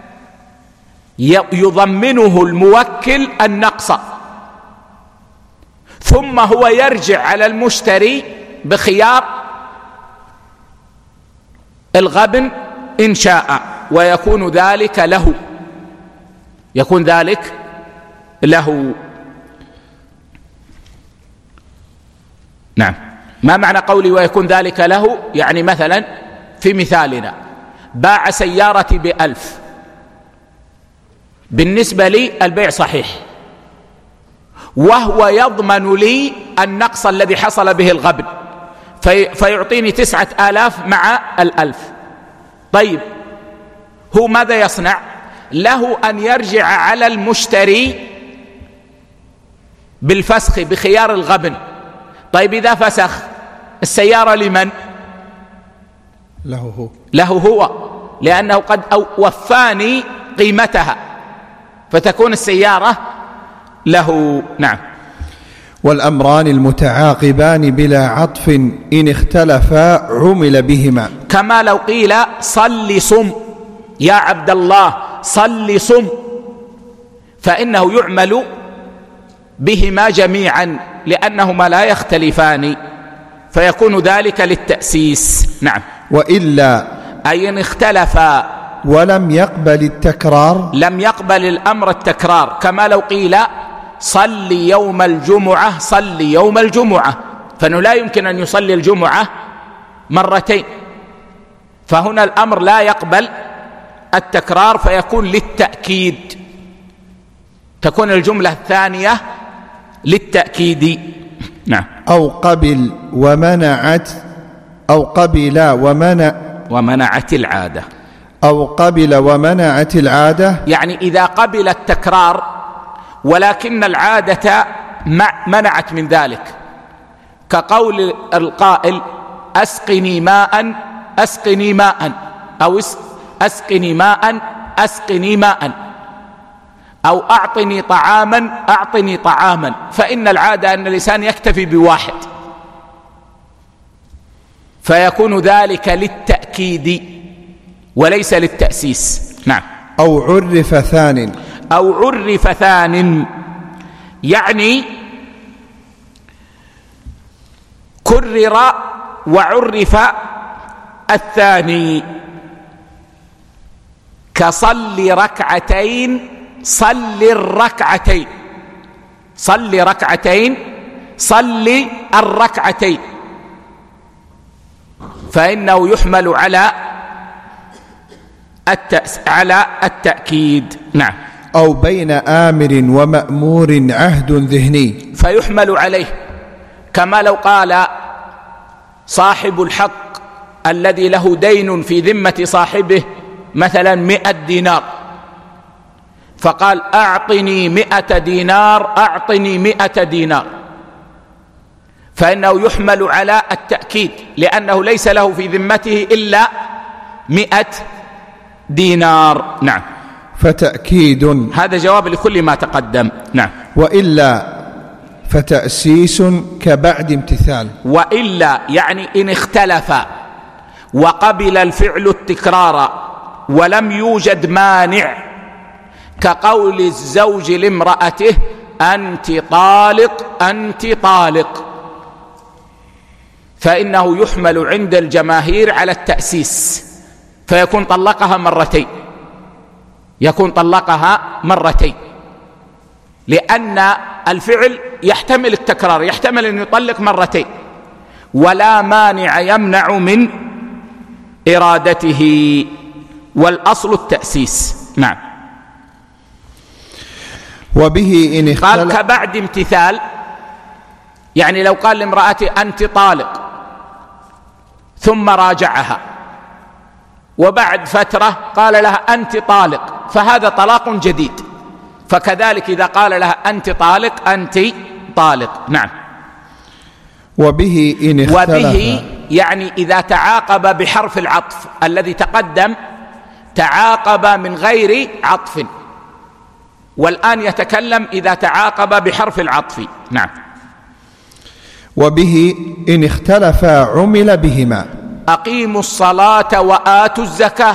يضمنه الموكل النقص، ثم هو يرجع على المشتري بخيار الغبن إن شاء، ويكون ذلك له، يكون ذلك له. نعم. ما معنى قولي ويكون ذلك له؟ يعني مثلا في مثالنا باع سيارتي بألف، بالنسبة لي البيع صحيح، وهو يضمن لي النقص الذي حصل به الغبن، في فيعطيني تسعة آلاف مع الألف. طيب هو ماذا يصنع؟ له أن يرجع على المشتري بالفسخ بخيار الغبن. طيب إذا فسخ السيارة لمن؟ له هو، له هو، لأنه قد وفاني قيمتها، فتكون السيارة له. نعم. والأمران المتعاقبان بلا عطف إن اختلفا عمل بهما، كما لو قيل صل صم يا عبد الله، صل صم، فإنه يعمل بهما جميعا لأنهما لا يختلفان، فيكون ذلك للتأسيس. نعم. وإلا أي إن اختلفا ولم يقبل التكرار، لم يقبل الأمر التكرار، كما لو قيل صل يوم الجمعة، صل يوم الجمعة، فإنه لا يمكن أن يصلي الجمعة مرتين، فهنا الأمر لا يقبل التكرار فيكون للتأكيد، تكون الجملة الثانية للتأكيد. نعم. أو قبل ومنعت، أو قبل ومنع ومنعت العادة، أو قبل ومنعت العادة، يعني إذا قبل التكرار ولكن العادة منعت من ذلك، كقول القائل أسقني ماء أسقني ماء، أو أسقني ماء أسقني ماء، أو أعطني طعاما أعطني طعاما، فإن العادة أن الإنسان يكتفي بواحد، فيكون ذلك للتأكيد وليس للتأسيس. نعم. أو عرف ثان، أو عرف ثان، يعني كرر وعرف الثاني، كصل ركعتين صل الركعتين، صل ركعتين صل الركعتين، فإنه يحمل على التأس... على التأكيد. نعم. أو بين آمر ومأمور عهد ذهني، فيحمل عليه، كما لو قال صاحب الحق الذي له دين في ذمة صاحبه مثلا مئة دينار، فقال أعطني مئة دينار أعطني مئة دينار، فإنه يحمل على التأكيد لأنه ليس له في ذمته إلا مئة دينار. نعم. فتأكيد، هذا جواب لكل ما تقدم. نعم. وإلا فتأسيس كبعد امتثال، وإلا يعني إن اختلف وقبل الفعل التكرار ولم يوجد مانع، كقول الزوج لامرأته أنت طالق أنت طالق، فإنه يحمل عند الجماهير على التأسيس، فيكون طلقها مرتين، يكون طلقها مرتين، لأن الفعل يحتمل التكرار، يحتمل أن يطلق مرتين، ولا مانع يمنع من إرادته، والأصل التأسيس. نعم. وبه إن اختلف، قال كبعد امتثال، يعني لو قال لامرأتي أنت طالق ثم راجعها وبعد فترة قال لها أنت طالق، فهذا طلاق جديد، فكذلك إذا قال لها أنت طالق أنت طالق. نعم. وبه إن اختلف، وبه يعني إذا تعاقب بحرف العطف الذي تقدم، تعاقب من غير عطف، والآن يتكلم إذا تعاقب بحرف العطف. نعم. وبه إن اختلفا عمل بهما، أقيموا الصلاة وآتوا الزكاة،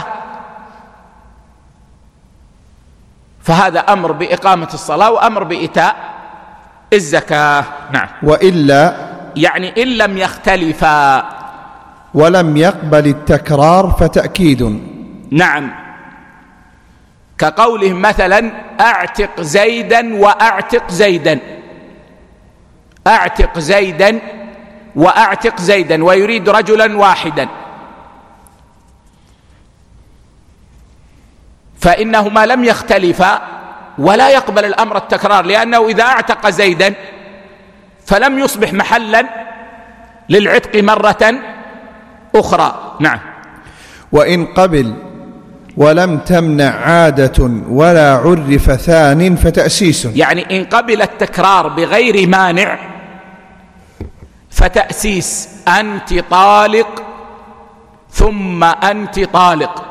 فهذا أمر بإقامة الصلاة وأمر بإيتاء الزكاة. نعم. وإلا يعني إن لم يختلفا، ولم يقبل التكرار فتأكيد. نعم، كقولهم مثلا أعتق زيدا وأعتق زيدا، أعتق زيدا وأعتق زيدا، ويريد رجلا واحدا، فإنهما لم يختلفا ولا يقبل الأمر التكرار، لأنه إذا أعتق زيدا فلم يصبح محلا للعتق مرة أخرى. نعم. وإن قبل ولم تمنع عادة ولا عرف ثان فتأسيس، يعني إن قبل التكرار بغير مانع فتأسيس، أنت طالق ثم أنت طالق،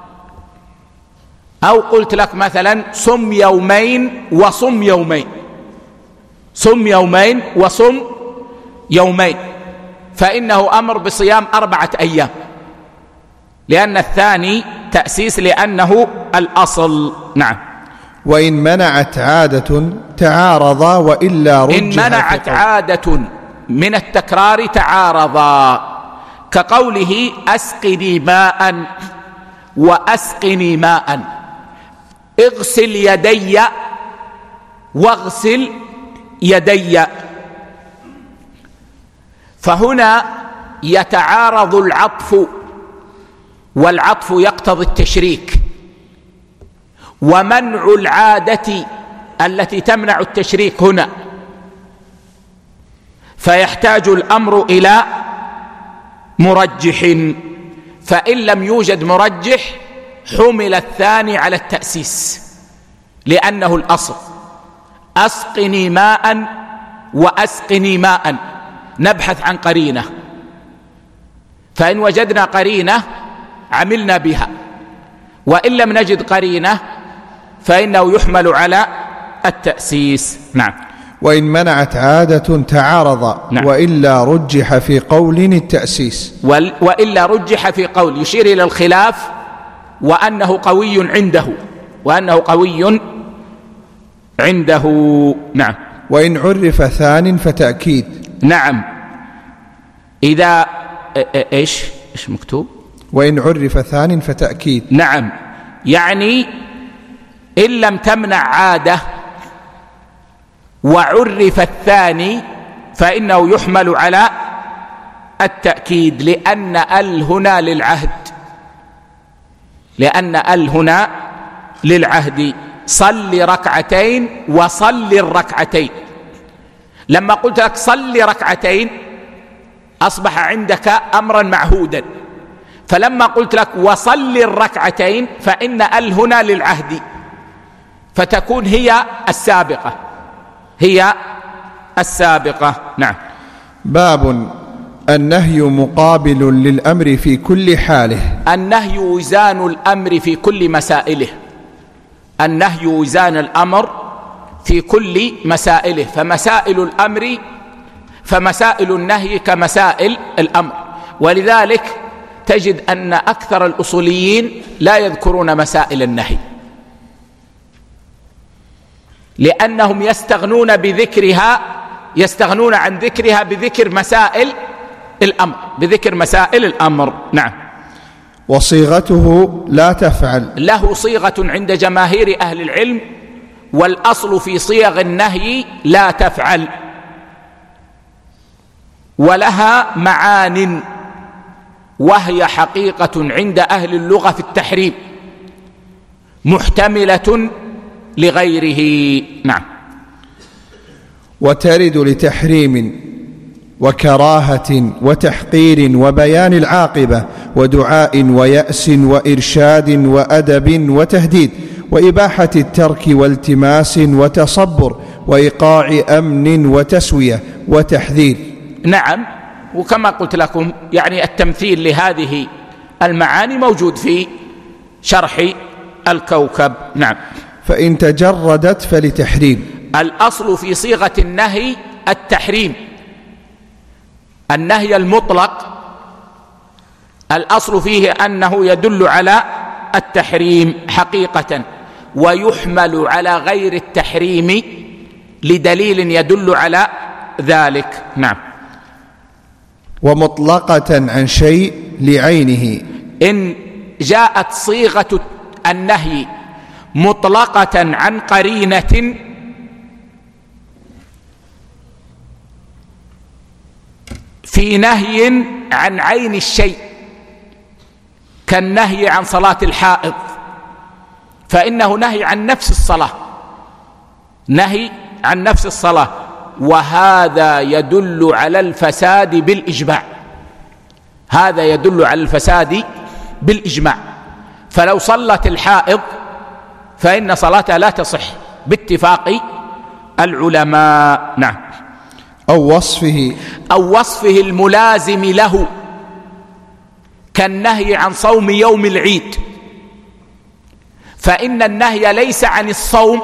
أو قلت لك مثلا صم يومين وصم يومين، صم يومين وصم يومين، فإنه أمر بصيام أربعة أيام، لأن الثاني تأسيس لأنه الأصل. نعم. وإن منعت عادة تعارضا وإلا رجح. إن منعت عادة من التكرار تعارضا، كقوله أسقني ماء وأسقني ماء، اغسل يدي واغسل يدي، فهنا يتعارض العطف، والعطف يقتضي التشريك، ومنع العادة التي تمنع التشريك هنا، فيحتاج الأمر إلى مرجح، فإن لم يوجد مرجح حمل الثاني على التأسيس لأنه الأصل. أسقني ماء وأسقني ماء، نبحث عن قرينة، فإن وجدنا قرينة عملنا بها، وإن لم نجد قرينة فإنه يحمل على التأسيس. نعم. وإن منعت عادة تعارض. نعم. وإلا رجح في قول التأسيس. وإلا رجح في قول يشير إلى الخلاف، وأنه قوي عنده، وأنه قوي عنده. نعم. وإن عرف ثان فتأكيد. نعم. إذا إيش إيش مكتوب؟ وإن عرف ثان فتأكيد. نعم، يعني إن لم تمنع عادة وعرف الثاني فإنه يحمل على التأكيد، لأن ال هنا للعهد، لأن ال هنا للعهد. صل ركعتين وصل الركعتين، لما قلت لك صل ركعتين أصبح عندك أمرا معهودا، فلما قلت لك وصل الركعتين فإن ال هنا للعهد، فتكون هي السابقة، هي السابقة. نعم. باب النهي مقابل للأمر في كل حاله. النهي وزان الأمر في كل مسائله، النهي وزان الأمر في كل مسائله، فمسائل الأمر فمسائل النهي كمسائل الأمر، ولذلك تجد أن أكثر الأصوليين لا يذكرون مسائل النهي، لأنهم يستغنون بذكرها يستغنون عن ذكرها بذكر مسائل الأمر بذكر مسائل الأمر. نعم. وصيغته لا تفعل. له صيغة عند جماهير أهل العلم، والأصل في صيغ النهي لا تفعل، ولها معان، وهي حقيقة عند أهل اللغة في التحريم محتملة لغيره. نعم. وترد لتحريم وكراهة وتحقير وبيان العاقبة ودعاء ويأس وإرشاد وأدب وتهديد وإباحة الترك والتماس وتصبر وإيقاع أمن وتسوية وتحذير. نعم. وكما قلت لكم يعني التمثيل لهذه المعاني موجود في شرح الكوكب. نعم. فإن تجردت فلتحريم. الأصل في صيغة النهي التحريم، النهي المطلق الأصل فيه أنه يدل على التحريم حقيقة، ويحمل على غير التحريم لدليل يدل على ذلك. نعم. ومطلقة عن شيء لعينه. إن جاءت صيغة النهي مطلقة عن قرينة في نهي عن عين الشيء كالنهي عن صلاة الحائض، فإنه نهي عن نفس الصلاة، نهي عن نفس الصلاة، وهذا يدل على الفساد بالإجماع، هذا يدل على الفساد بالإجماع. فلو صلت الحائض فإن صلاتها لا تصح باتفاق العلماء. نعم. أو وصفه أو وصفه الملازم له كالنهي عن صوم يوم العيد، فإن النهي ليس عن الصوم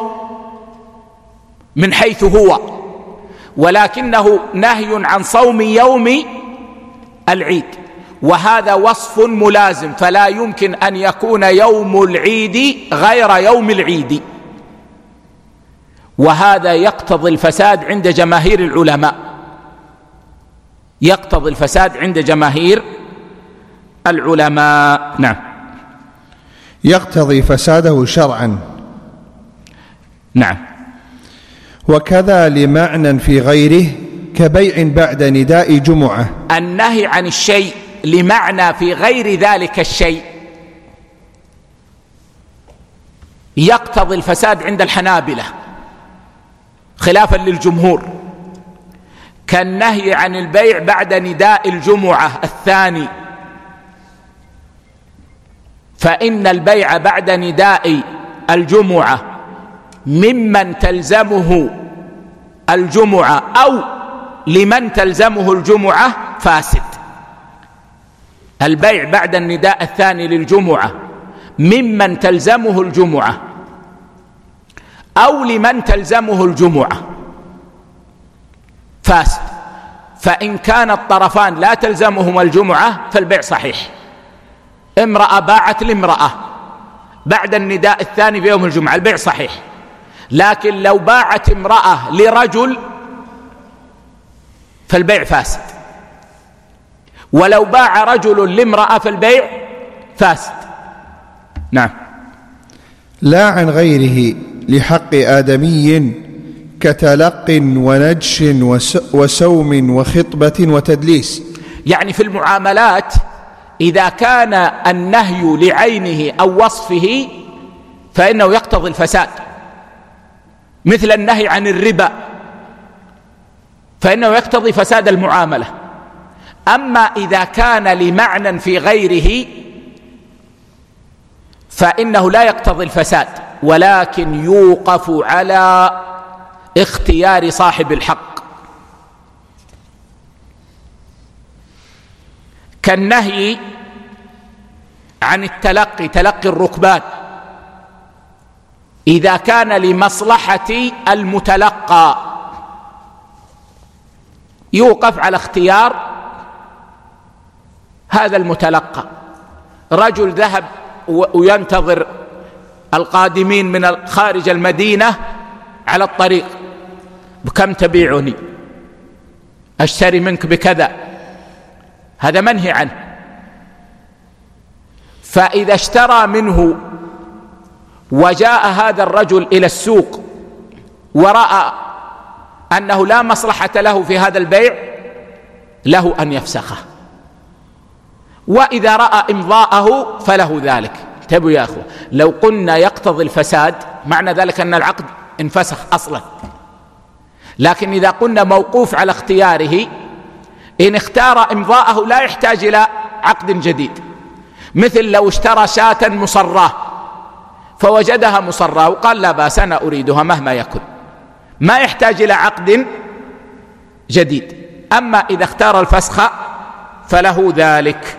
من حيث هو، ولكنه نهي عن صوم يوم العيد، وهذا وصف ملازم، فلا يمكن أن يكون يوم العيد غير يوم العيد، وهذا يقتضي الفساد عند جماهير العلماء، يقتضي الفساد عند جماهير العلماء. نعم. يقتضي فساده شرعا. نعم. وكذا لمعنى في غيره كبيع بعد نداء جمعة. النهي عن الشيء لمعنى في غير ذلك الشيء يقتضي الفساد عند الحنابلة خلافا للجمهور، كالنهي عن البيع بعد نداء الجمعة الثاني، فإن البيع بعد نداء الجمعة ممن تلزمه الجمعة أو لمن تلزمه الجمعة فاسد. البيع بعد النداء الثاني للجمعة ممن تلزمه الجمعة أو لمن تلزمه الجمعة فاسد، فإن كان الطرفان لا تلزمهما الجمعة فالبيع صحيح. امرأة باعت لامرأة بعد النداء الثاني في يوم الجمعة، البيع صحيح. لكن لو باعت امرأة لرجل فالبيع فاسد، ولو باع رجل لامرأة فالبيع فاسد. نعم. لا عن غيره لحق آدمي كتلق ونجش وسوم وخطبة وتدليس. يعني في المعاملات إذا كان النهي لعينه أو وصفه فإنه يقتضي الفساد، مثل النهي عن الربا فإنه يقتضي فساد المعاملة. أما إذا كان لمعنى في غيره فإنه لا يقتضي الفساد، ولكن يوقف على اختيار صاحب الحق، كالنهي عن التلقي، تلقي الركبان، إذا كان لمصلحة المتلقى يوقف على اختيار هذا المتلقى. رجل ذهب وينتظر القادمين من خارج المدينة على الطريق، بكم تبيعني؟ أشتري منك بكذا، هذا منهي عنه. فإذا اشترى منه وجاء هذا الرجل إلى السوق ورأى أنه لا مصلحة له في هذا البيع له أن يفسخه، وإذا رأى إمضاءه فله ذلك. انتبهوا يا أخوة، لو قلنا يقتضي الفساد معنى ذلك أن العقد انفسخ أصلا، لكن إذا قلنا موقوف على اختياره، إن اختار إمضاءه لا يحتاج إلى عقد جديد. مثل لو اشترى شاة مصراه فوجدها مصراه وقال لا بأس أنا أريدها مهما يكن، ما يحتاج إلى عقد جديد. أما إذا اختار الفسخ فله ذلك.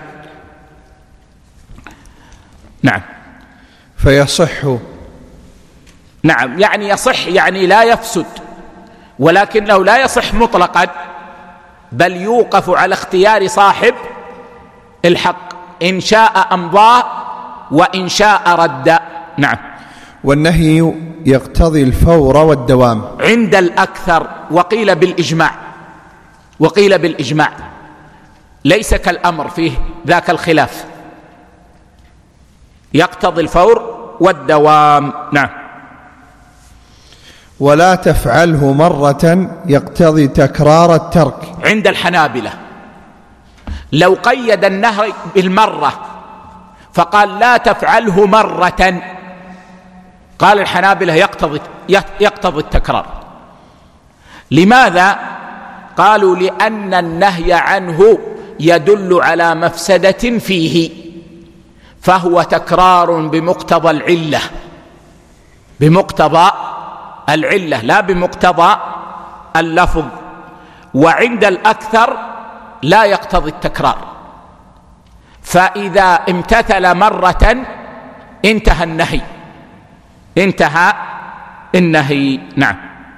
نعم. فيصح. نعم، يعني يصح، يعني لا يفسد، ولكنه لا يصح مطلقا، بل يوقف على اختيار صاحب الحق، إن شاء أمضاه وإن شاء رد. نعم. والنهي يقتضي الفور والدوام عند الأكثر، وقيل بالإجماع، وقيل بالإجماع ليس كالأمر فيه ذاك الخلاف، يقتضي الفور والدوام. نعم. ولا تفعله مرة يقتضي تكرار الترك عند الحنابلة. لو قيد النهي بالمرة فقال لا تفعله مرة، قال الحنابلة يقتضي يقتضي التكرار. لماذا؟ قالوا لأن النهي عنه يدل على مفسدة فيه، فهو تكرار بمقتضى العلة، بمقتضى العلة لا بمقتضى اللفظ. وعند الأكثر لا يقتضي التكرار، فإذا امتثل مرة انتهى النهي، انتهى النهي. نعم.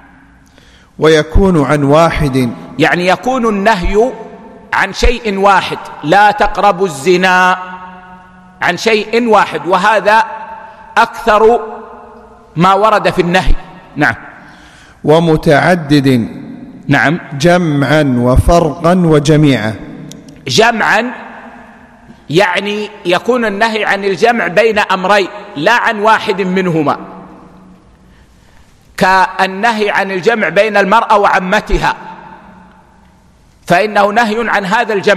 ويكون عن واحد، يعني يكون النهي عن شيء واحد، لا تقربوا الزنا، عن شيء واحد، وهذا أكثر ما ورد في النهي. نعم. ومتعدد، نعم، جمعا وفرقا وجميعا. جمعا يعني يكون النهي عن الجمع بين أمرين لا عن واحد منهما، كالنهي عن الجمع بين المرأة وعمتها، فإنه نهي عن هذا الجمع،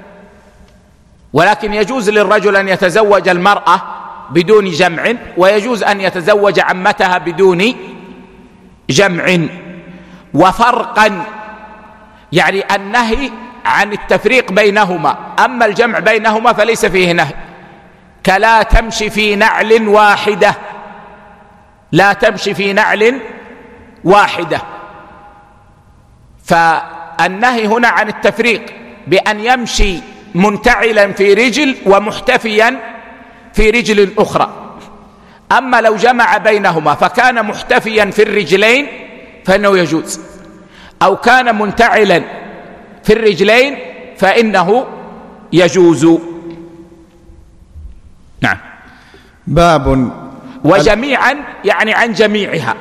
ولكن يجوز للرجل أن يتزوج المرأة بدون جمع، ويجوز أن يتزوج عمتها بدون جمع. وفرقا يعني النهي عن التفريق بينهما، أما الجمع بينهما فليس فيه نهي، كلا تمشي في نعل واحدة، لا تمشي في نعل واحدة. فالنهي هنا عن التفريق بأن يمشي منتعلا في رجل ومحتفيا في رجل أخرى. أما لو جمع بينهما فكان محتفيا في الرجلين فإنه يجوز، أو كان منتعلا في الرجلين فإنه يجوز. نعم. باب. وجميعا يعني عن جميعها،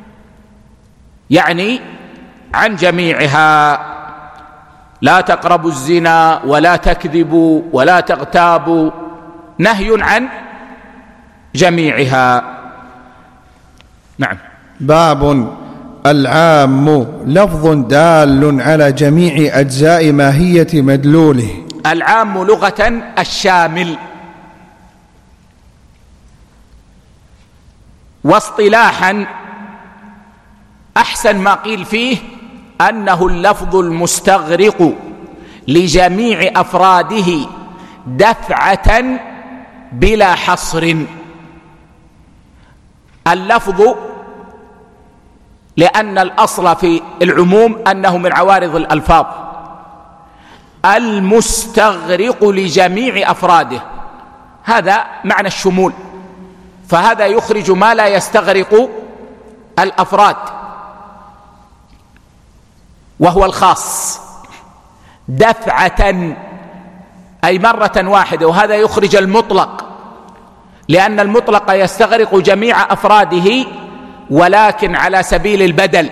يعني عن جميعها. لا تقربوا الزنا ولا تكذبوا ولا تغتابوا، نهي عن جميعها. نعم. باب. العام لفظ دال على جميع أجزاء ماهية مدلوله. العام لغة الشامل، واصطلاحا أحسن ما قيل فيه أنه اللفظ المستغرق لجميع أفراده دفعة بلا حصر. اللفظ لأن الأصل في العموم أنه من عوارض الألفاظ، المستغرق لجميع أفراده، هذا معنى الشمول، فهذا يخرج ما لا يستغرق الأفراد وهو الخاص دفعة أي مرة واحدة، وهذا يخرج المطلق لأن المطلق يستغرق جميع أفراده ولكن على سبيل البدل.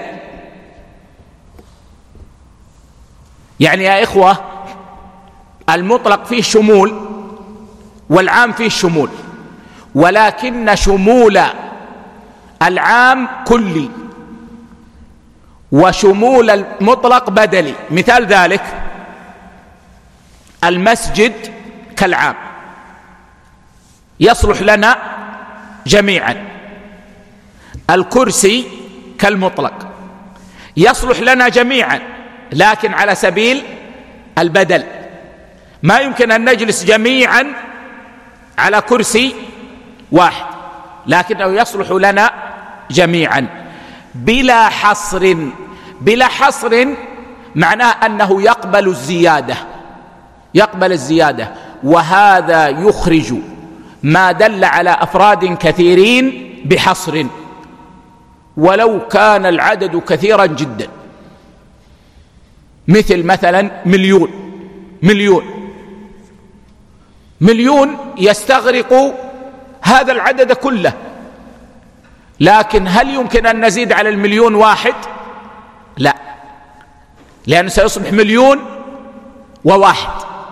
يعني يا إخوة المطلق فيه شمول والعام فيه شمول، ولكن شمول العام كلي وشمول المطلق بدلي. مثال ذلك المسجد كالعام يصلح لنا جميعا، الكرسي كالمطلق يصلح لنا جميعا لكن على سبيل البدل، ما يمكن أن نجلس جميعا على كرسي واحد، لكنه يصلح لنا جميعا بلا حصر. بلا حصر معناه أنه يقبل الزيادة، يقبل الزيادة، وهذا يخرج ما دل على أفراد كثيرين بحصر ولو كان العدد كثيرا جدا، مثل مثلا مليون. مليون مليون يستغرق هذا العدد كله، لكن هل يمكن أن نزيد على المليون واحد؟ لا، لأنه سيصبح مليون وواحد،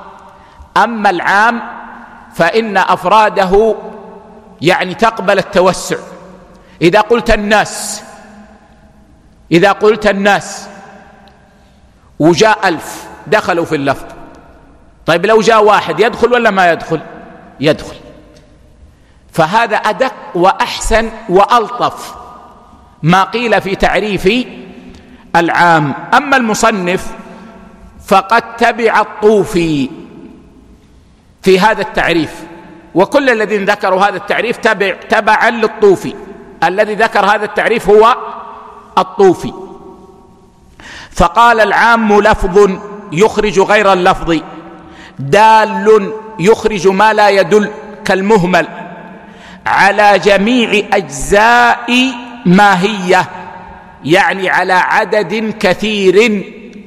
أما العام فإن أفراده يعني تقبل التوسع. إذا قلت الناس إذا قلت الناس وجاء ألف دخلوا في اللفظ، طيب لو جاء واحد يدخل ولا ما يدخل؟ يدخل. فهذا أدق وأحسن وألطف ما قيل في تعريف العام. أما المصنف فقد تبع الطوفي في هذا التعريف، وكل الذين ذكروا هذا التعريف تبع تبعا للطوفي. الذي ذكر هذا التعريف هو الطوفي. فقال العام لفظ يخرج غير اللفظ، دال يخرج ما لا يدل كالمهمل، على جميع أجزاء ماهية، يعني على عدد كثير،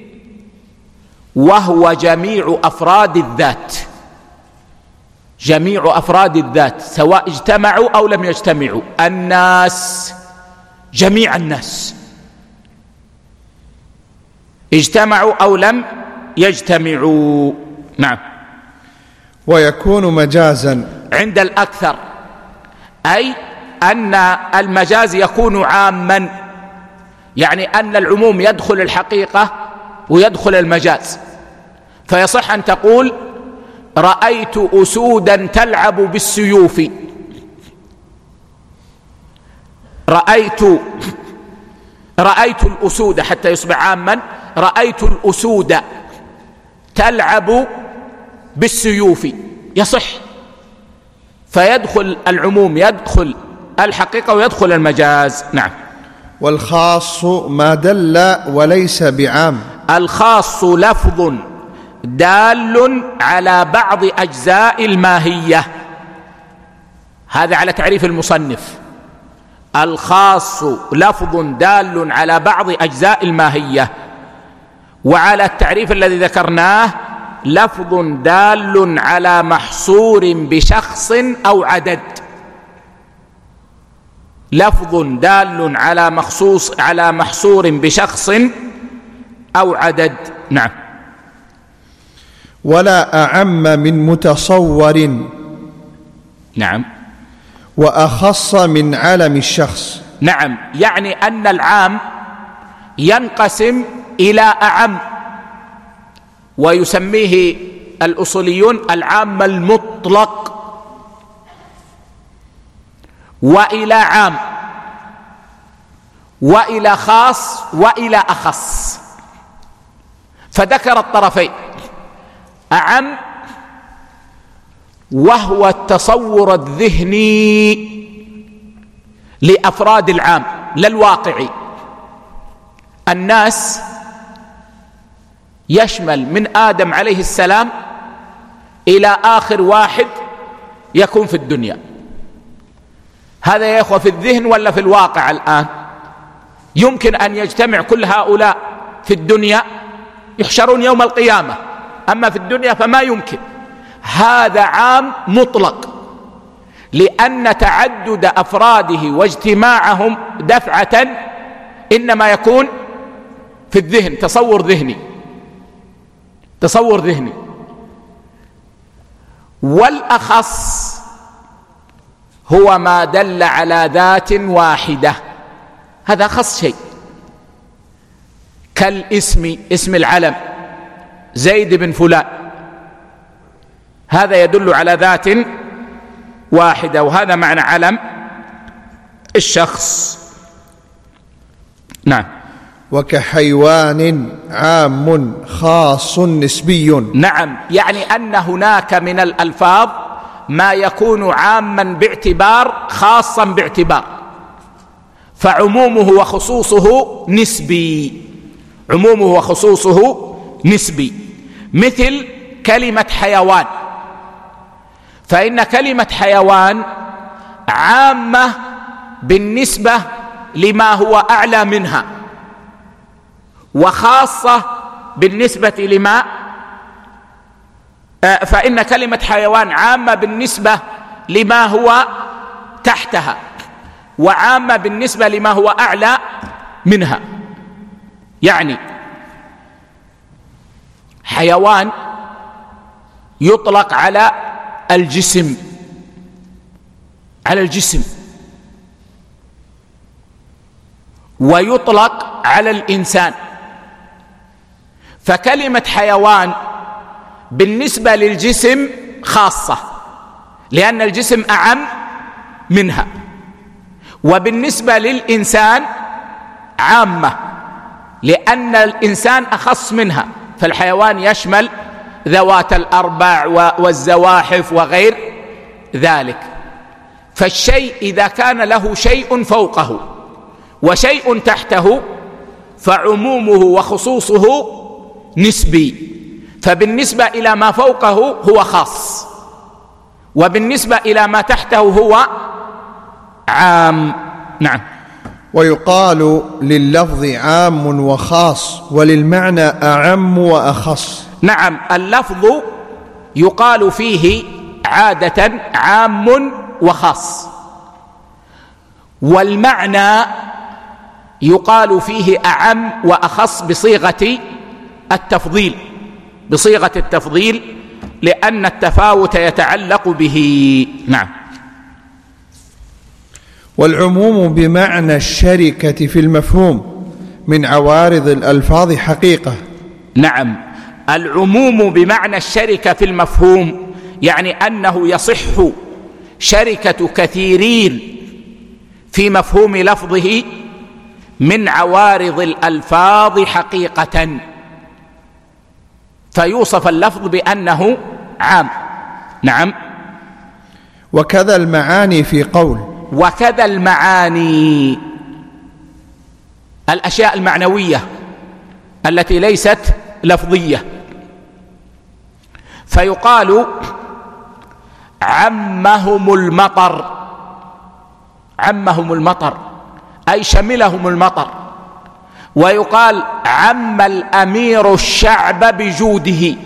وهو جميع أفراد الذات. جميع أفراد الذات سواء اجتمعوا أو لم يجتمعوا. الناس جميع الناس اجتمعوا أو لم يجتمعوا. نعم. ويكون مجازا عند الأكثر، أي أن المجاز يكون عاما، يعني أن العموم يدخل الحقيقة ويدخل المجاز. فيصح أن تقول رأيت أسودا تلعب بالسيوف، رأيت رأيت الأسود حتى يصبح عاما، رأيت الأسود تلعب بالسيوف، يصح. فيدخل العموم يدخل الحقيقة ويدخل المجاز. نعم. والخاص ما دل وليس بعام. الخاص لفظ دال على بعض أجزاء الماهية، هذا على تعريف المصنف. الخاص لفظ دال على بعض أجزاء الماهية. وعلى التعريف الذي ذكرناه لفظ دال على محصور بشخص أو عدد. لفظ دال على مخصوص على محصور بشخص أو عدد. نعم. ولا أعم من متصور. نعم. وأخص من علم الشخص. نعم، يعني أن العام ينقسم إلى أعم، ويسميه الأصوليون العام المطلق، وإلى عام، وإلى خاص، وإلى أخص. فذكر الطرفين. أعم وهو التصور الذهني لأفراد العام لا الواقعي. الناس يشمل من آدم عليه السلام إلى آخر واحد يكون في الدنيا. هذا يا إخوة في الذهن ولا في الواقع الآن؟ يمكن أن يجتمع كل هؤلاء في الدنيا يحشرون يوم القيامة، أما في الدنيا فما يمكن. هذا عام مطلق، لأن تعدد أفراده واجتماعهم دفعة إنما يكون في الذهن، تصور ذهني تصور ذهني. والأخص هو ما دل على ذات واحدة، هذا أخص شيء، كالاسم، اسم العلم زيد بن فلان، هذا يدل على ذات واحدة، وهذا معنى علم الشخص. نعم. وكحيوان عام خاص نسبي. نعم، يعني أن هناك من الألفاظ ما يكون عاما باعتبار خاصا باعتبار، فعمومه وخصوصه نسبي، عمومه وخصوصه نسبي. مثل كلمة حيوان، فإن كلمة حيوان عامة بالنسبة لما هو أعلى منها، وخاصة بالنسبة لما فإن كلمة حيوان عامة بالنسبة لما هو تحتها، وعامة بالنسبة لما هو أعلى منها. يعني حيوان يطلق على الجسم، على الجسم، ويطلق على الإنسان. فكلمة حيوان بالنسبة للجسم خاصة، لأن الجسم أعم منها، وبالنسبة للإنسان عامة، لأن الإنسان أخص منها. فالحيوان يشمل ذوات الأربع والزواحف وغير ذلك. فالشيء إذا كان له شيء فوقه وشيء تحته فعمومه وخصوصه نسبي، فبالنسبة إلى ما فوقه هو خاص، وبالنسبة إلى ما تحته هو عام. نعم. ويقال لللفظ عام وخاص، وللمعنى أعم وأخص. نعم، اللفظ يقال فيه عادة عام وخاص، والمعنى يقال فيه أعم وأخص بصيغة التفضيل، بصيغة التفضيل، لأن التفاوت يتعلق به. نعم. والعموم بمعنى الشركة في المفهوم من عوارض الألفاظ حقيقة. نعم، العموم بمعنى الشركة في المفهوم يعني أنه يصح شركة كثيرين في مفهوم لفظه من عوارض الألفاظ حقيقة، فيوصف اللفظ بأنه عام. نعم. وكذا المعاني في قول. وكذا المعاني، الأشياء المعنوية التي ليست لفظية، فيقال عمهم المطر، عمهم المطر أي شملهم المطر. ويقال عم الأمير الشعب بجوده،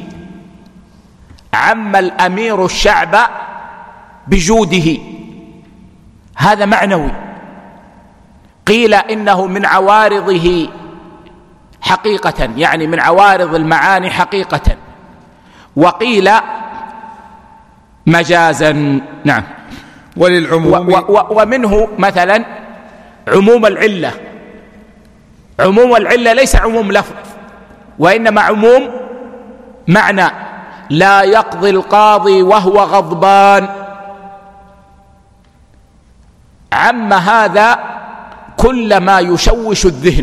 عم الأمير الشعب بجوده، هذا معنوي. قيل إنه من عوارضه حقيقة، يعني من عوارض المعاني حقيقة، وقيل مجازا. نعم. وللعموم و و ومنه مثلا عموم العلة. عموم العلة ليس عموم لفظ، وإنما عموم معنى. لا يقضي القاضي وهو غضبان، عم هذا كل ما يشوش الذهن،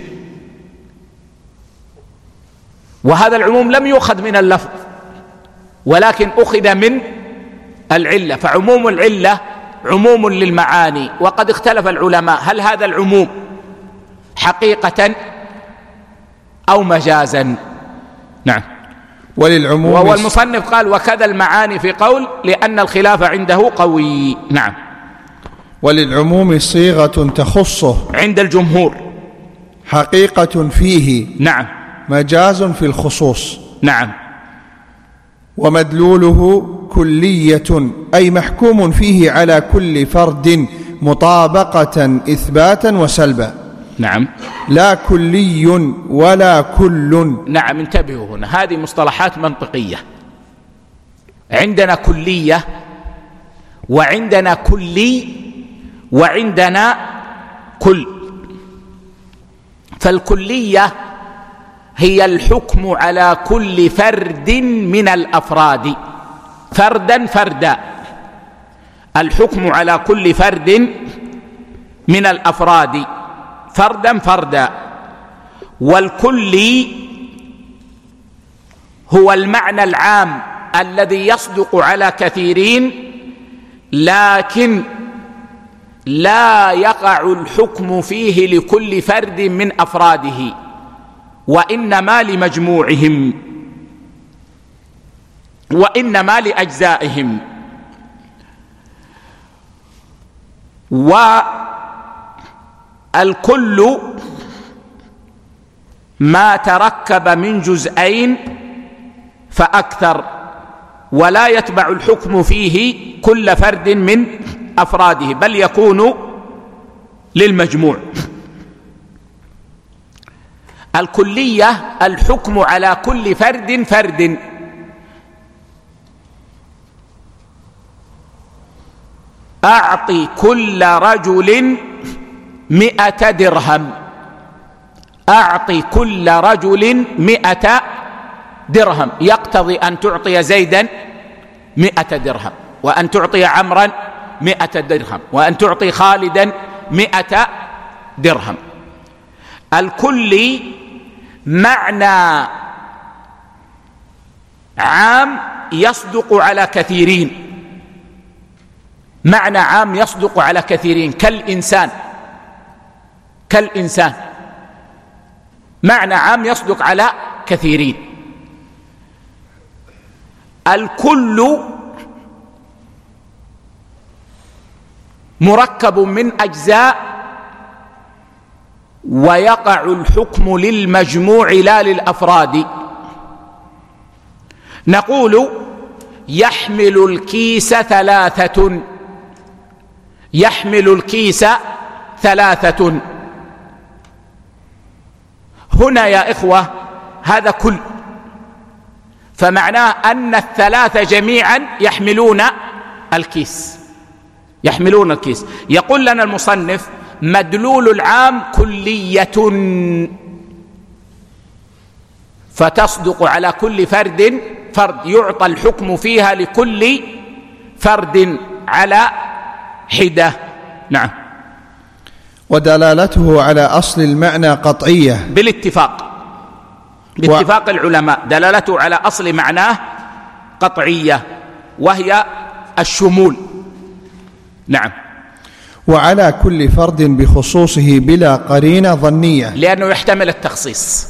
وهذا العموم لم يؤخذ من اللفظ ولكن أخذ من العلة. فعموم العلة عموم للمعاني. وقد اختلف العلماء هل هذا العموم حقيقة أو مجازا. نعم. وللعموم، والمصنف قال وكذا المعاني في قول، لأن الخلاف عنده قوي. نعم. وللعموم صيغة تخصه عند الجمهور، حقيقة فيه، نعم، مجاز في الخصوص، نعم، ومدلوله كلية أي محكوم فيه على كل فرد مطابقة إثباتا وسلبا. نعم. لا كلي ولا كل. نعم، انتبهوا هنا، هذه مصطلحات منطقية. عندنا كلية، وعندنا كلي، وعندنا كل. فالكلية هي الحكم على كل فرد من الأفراد، فردا فردا، الحكم على كل فرد من الأفراد فردا فردا. والكلي هو المعنى العام الذي يصدق على كثيرين، لكن لا يقع الحكم فيه لكل فرد من أفراده، وإنما لمجموعهم، وإنما لأجزائهم. والكل ما تركب من جزئين فأكثر، ولا يتبع الحكم فيه كل فرد من أفراده، بل يكون للمجموع. الكلية الحكم على كل فرد فرد، أعطي كل رجل مئة درهم، أعطي كل رجل مئة درهم يقتضي أن تعطي زيدا مئة درهم، وأن تعطي عمرا مئة درهم، وأن تعطي خالدا مئة درهم. الكل معنى عام يصدق على كثيرين، معنى عام يصدق على كثيرين كالإنسان، كالإنسان معنى عام يصدق على كثيرين. الكل مركب من أجزاء، ويقع الحكم للمجموع لا للأفراد. نقول يحمل الكيس ثلاثة، يحمل الكيس ثلاثة. هنا يا إخوة هذا كل، فمعناه أن الثلاثة جميعا يحملون الكيس، يحملون الكيس. يقول لنا المصنف مدلول العام كلية، فتصدق على كل فرد فرد، يعطى الحكم فيها لكل فرد على حدة. نعم. ودلالته على أصل المعنى قطعية بالاتفاق، باتفاق و... العلماء دلالته على أصل معناه قطعية، وهي الشمول. نعم. وعلى كل فرد بخصوصه بلا قرينة ظنية، لأنه يحتمل التخصيص.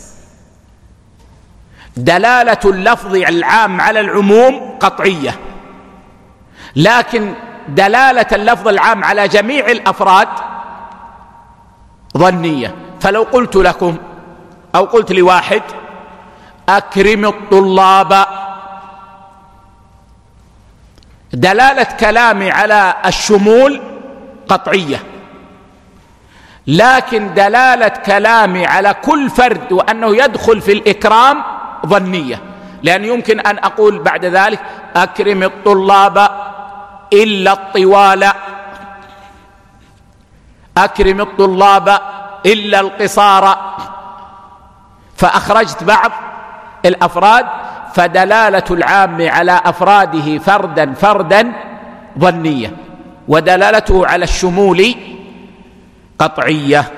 دلالة اللفظ العام على العموم قطعية، لكن دلالة اللفظ العام على جميع الأفراد ظنية. فلو قلت لكم أو قلت لواحد أكرم الطلاب، دلالة كلامي على الشمول قطعية، لكن دلالة كلامي على كل فرد وأنه يدخل في الإكرام ظنية، لأن يمكن أن أقول بعد ذلك أكرم الطلاب إلا الطوال، أكرم الطلاب إلا القصار، فأخرجت بعض الأفراد، فدلالة العام على أفراده فردا فردا ظنية، ودلالته على الشمول قطعية.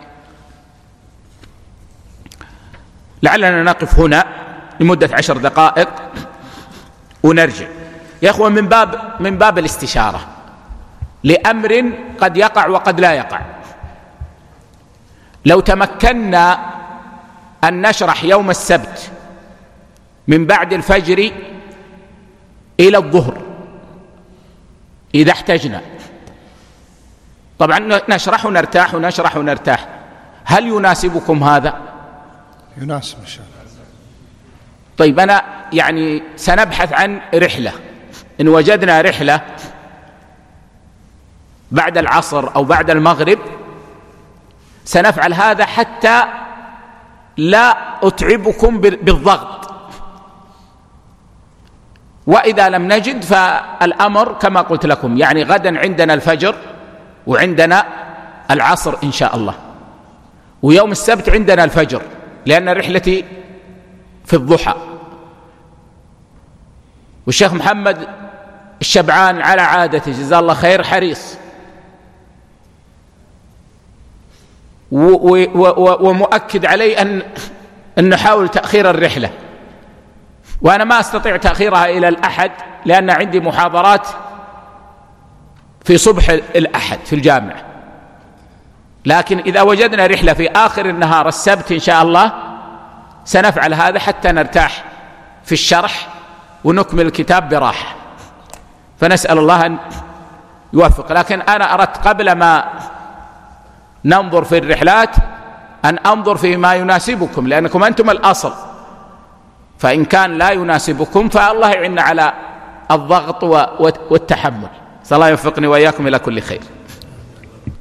لعلنا نقف هنا لمدة عشر دقائق ونرجع. يا أخوة من باب من باب الاستشارة لأمر قد يقع وقد لا يقع، لو تمكنا أن نشرح يوم السبت من بعد الفجر إلى الظهر إذا احتجنا، طبعا نشرح ونرتاح ونشرح ونرتاح، هل يناسبكم هذا؟ يناسب إن شاء الله. طيب أنا يعني سنبحث عن رحلة، إن وجدنا رحلة بعد العصر أو بعد المغرب سنفعل هذا حتى لا أتعبكم بالضغط، وإذا لم نجد فالأمر كما قلت لكم، يعني غدا عندنا الفجر وعندنا العصر إن شاء الله، ويوم السبت عندنا الفجر لأن رحلتي في الضحى، والشيخ محمد الشبعان على عادته جزاه الله خير حريص ومؤكد علي أن أن نحاول تأخير الرحلة، وأنا ما أستطيع تأخيرها إلى الأحد لأن عندي محاضرات في صبح الأحد في الجامعة، لكن إذا وجدنا رحلة في آخر النهار السبت إن شاء الله سنفعل هذا حتى نرتاح في الشرح ونكمل الكتاب براحة، فنسأل الله أن يوفق. لكن أنا أردت قبل ما ننظر في الرحلات أن أنظر فيما يناسبكم، لأنكم أنتم الأصل، فإن كان لا يناسبكم فالله يعين على الضغط والتحمل. صلى الله يوفقني وإياكم إلى كل خير.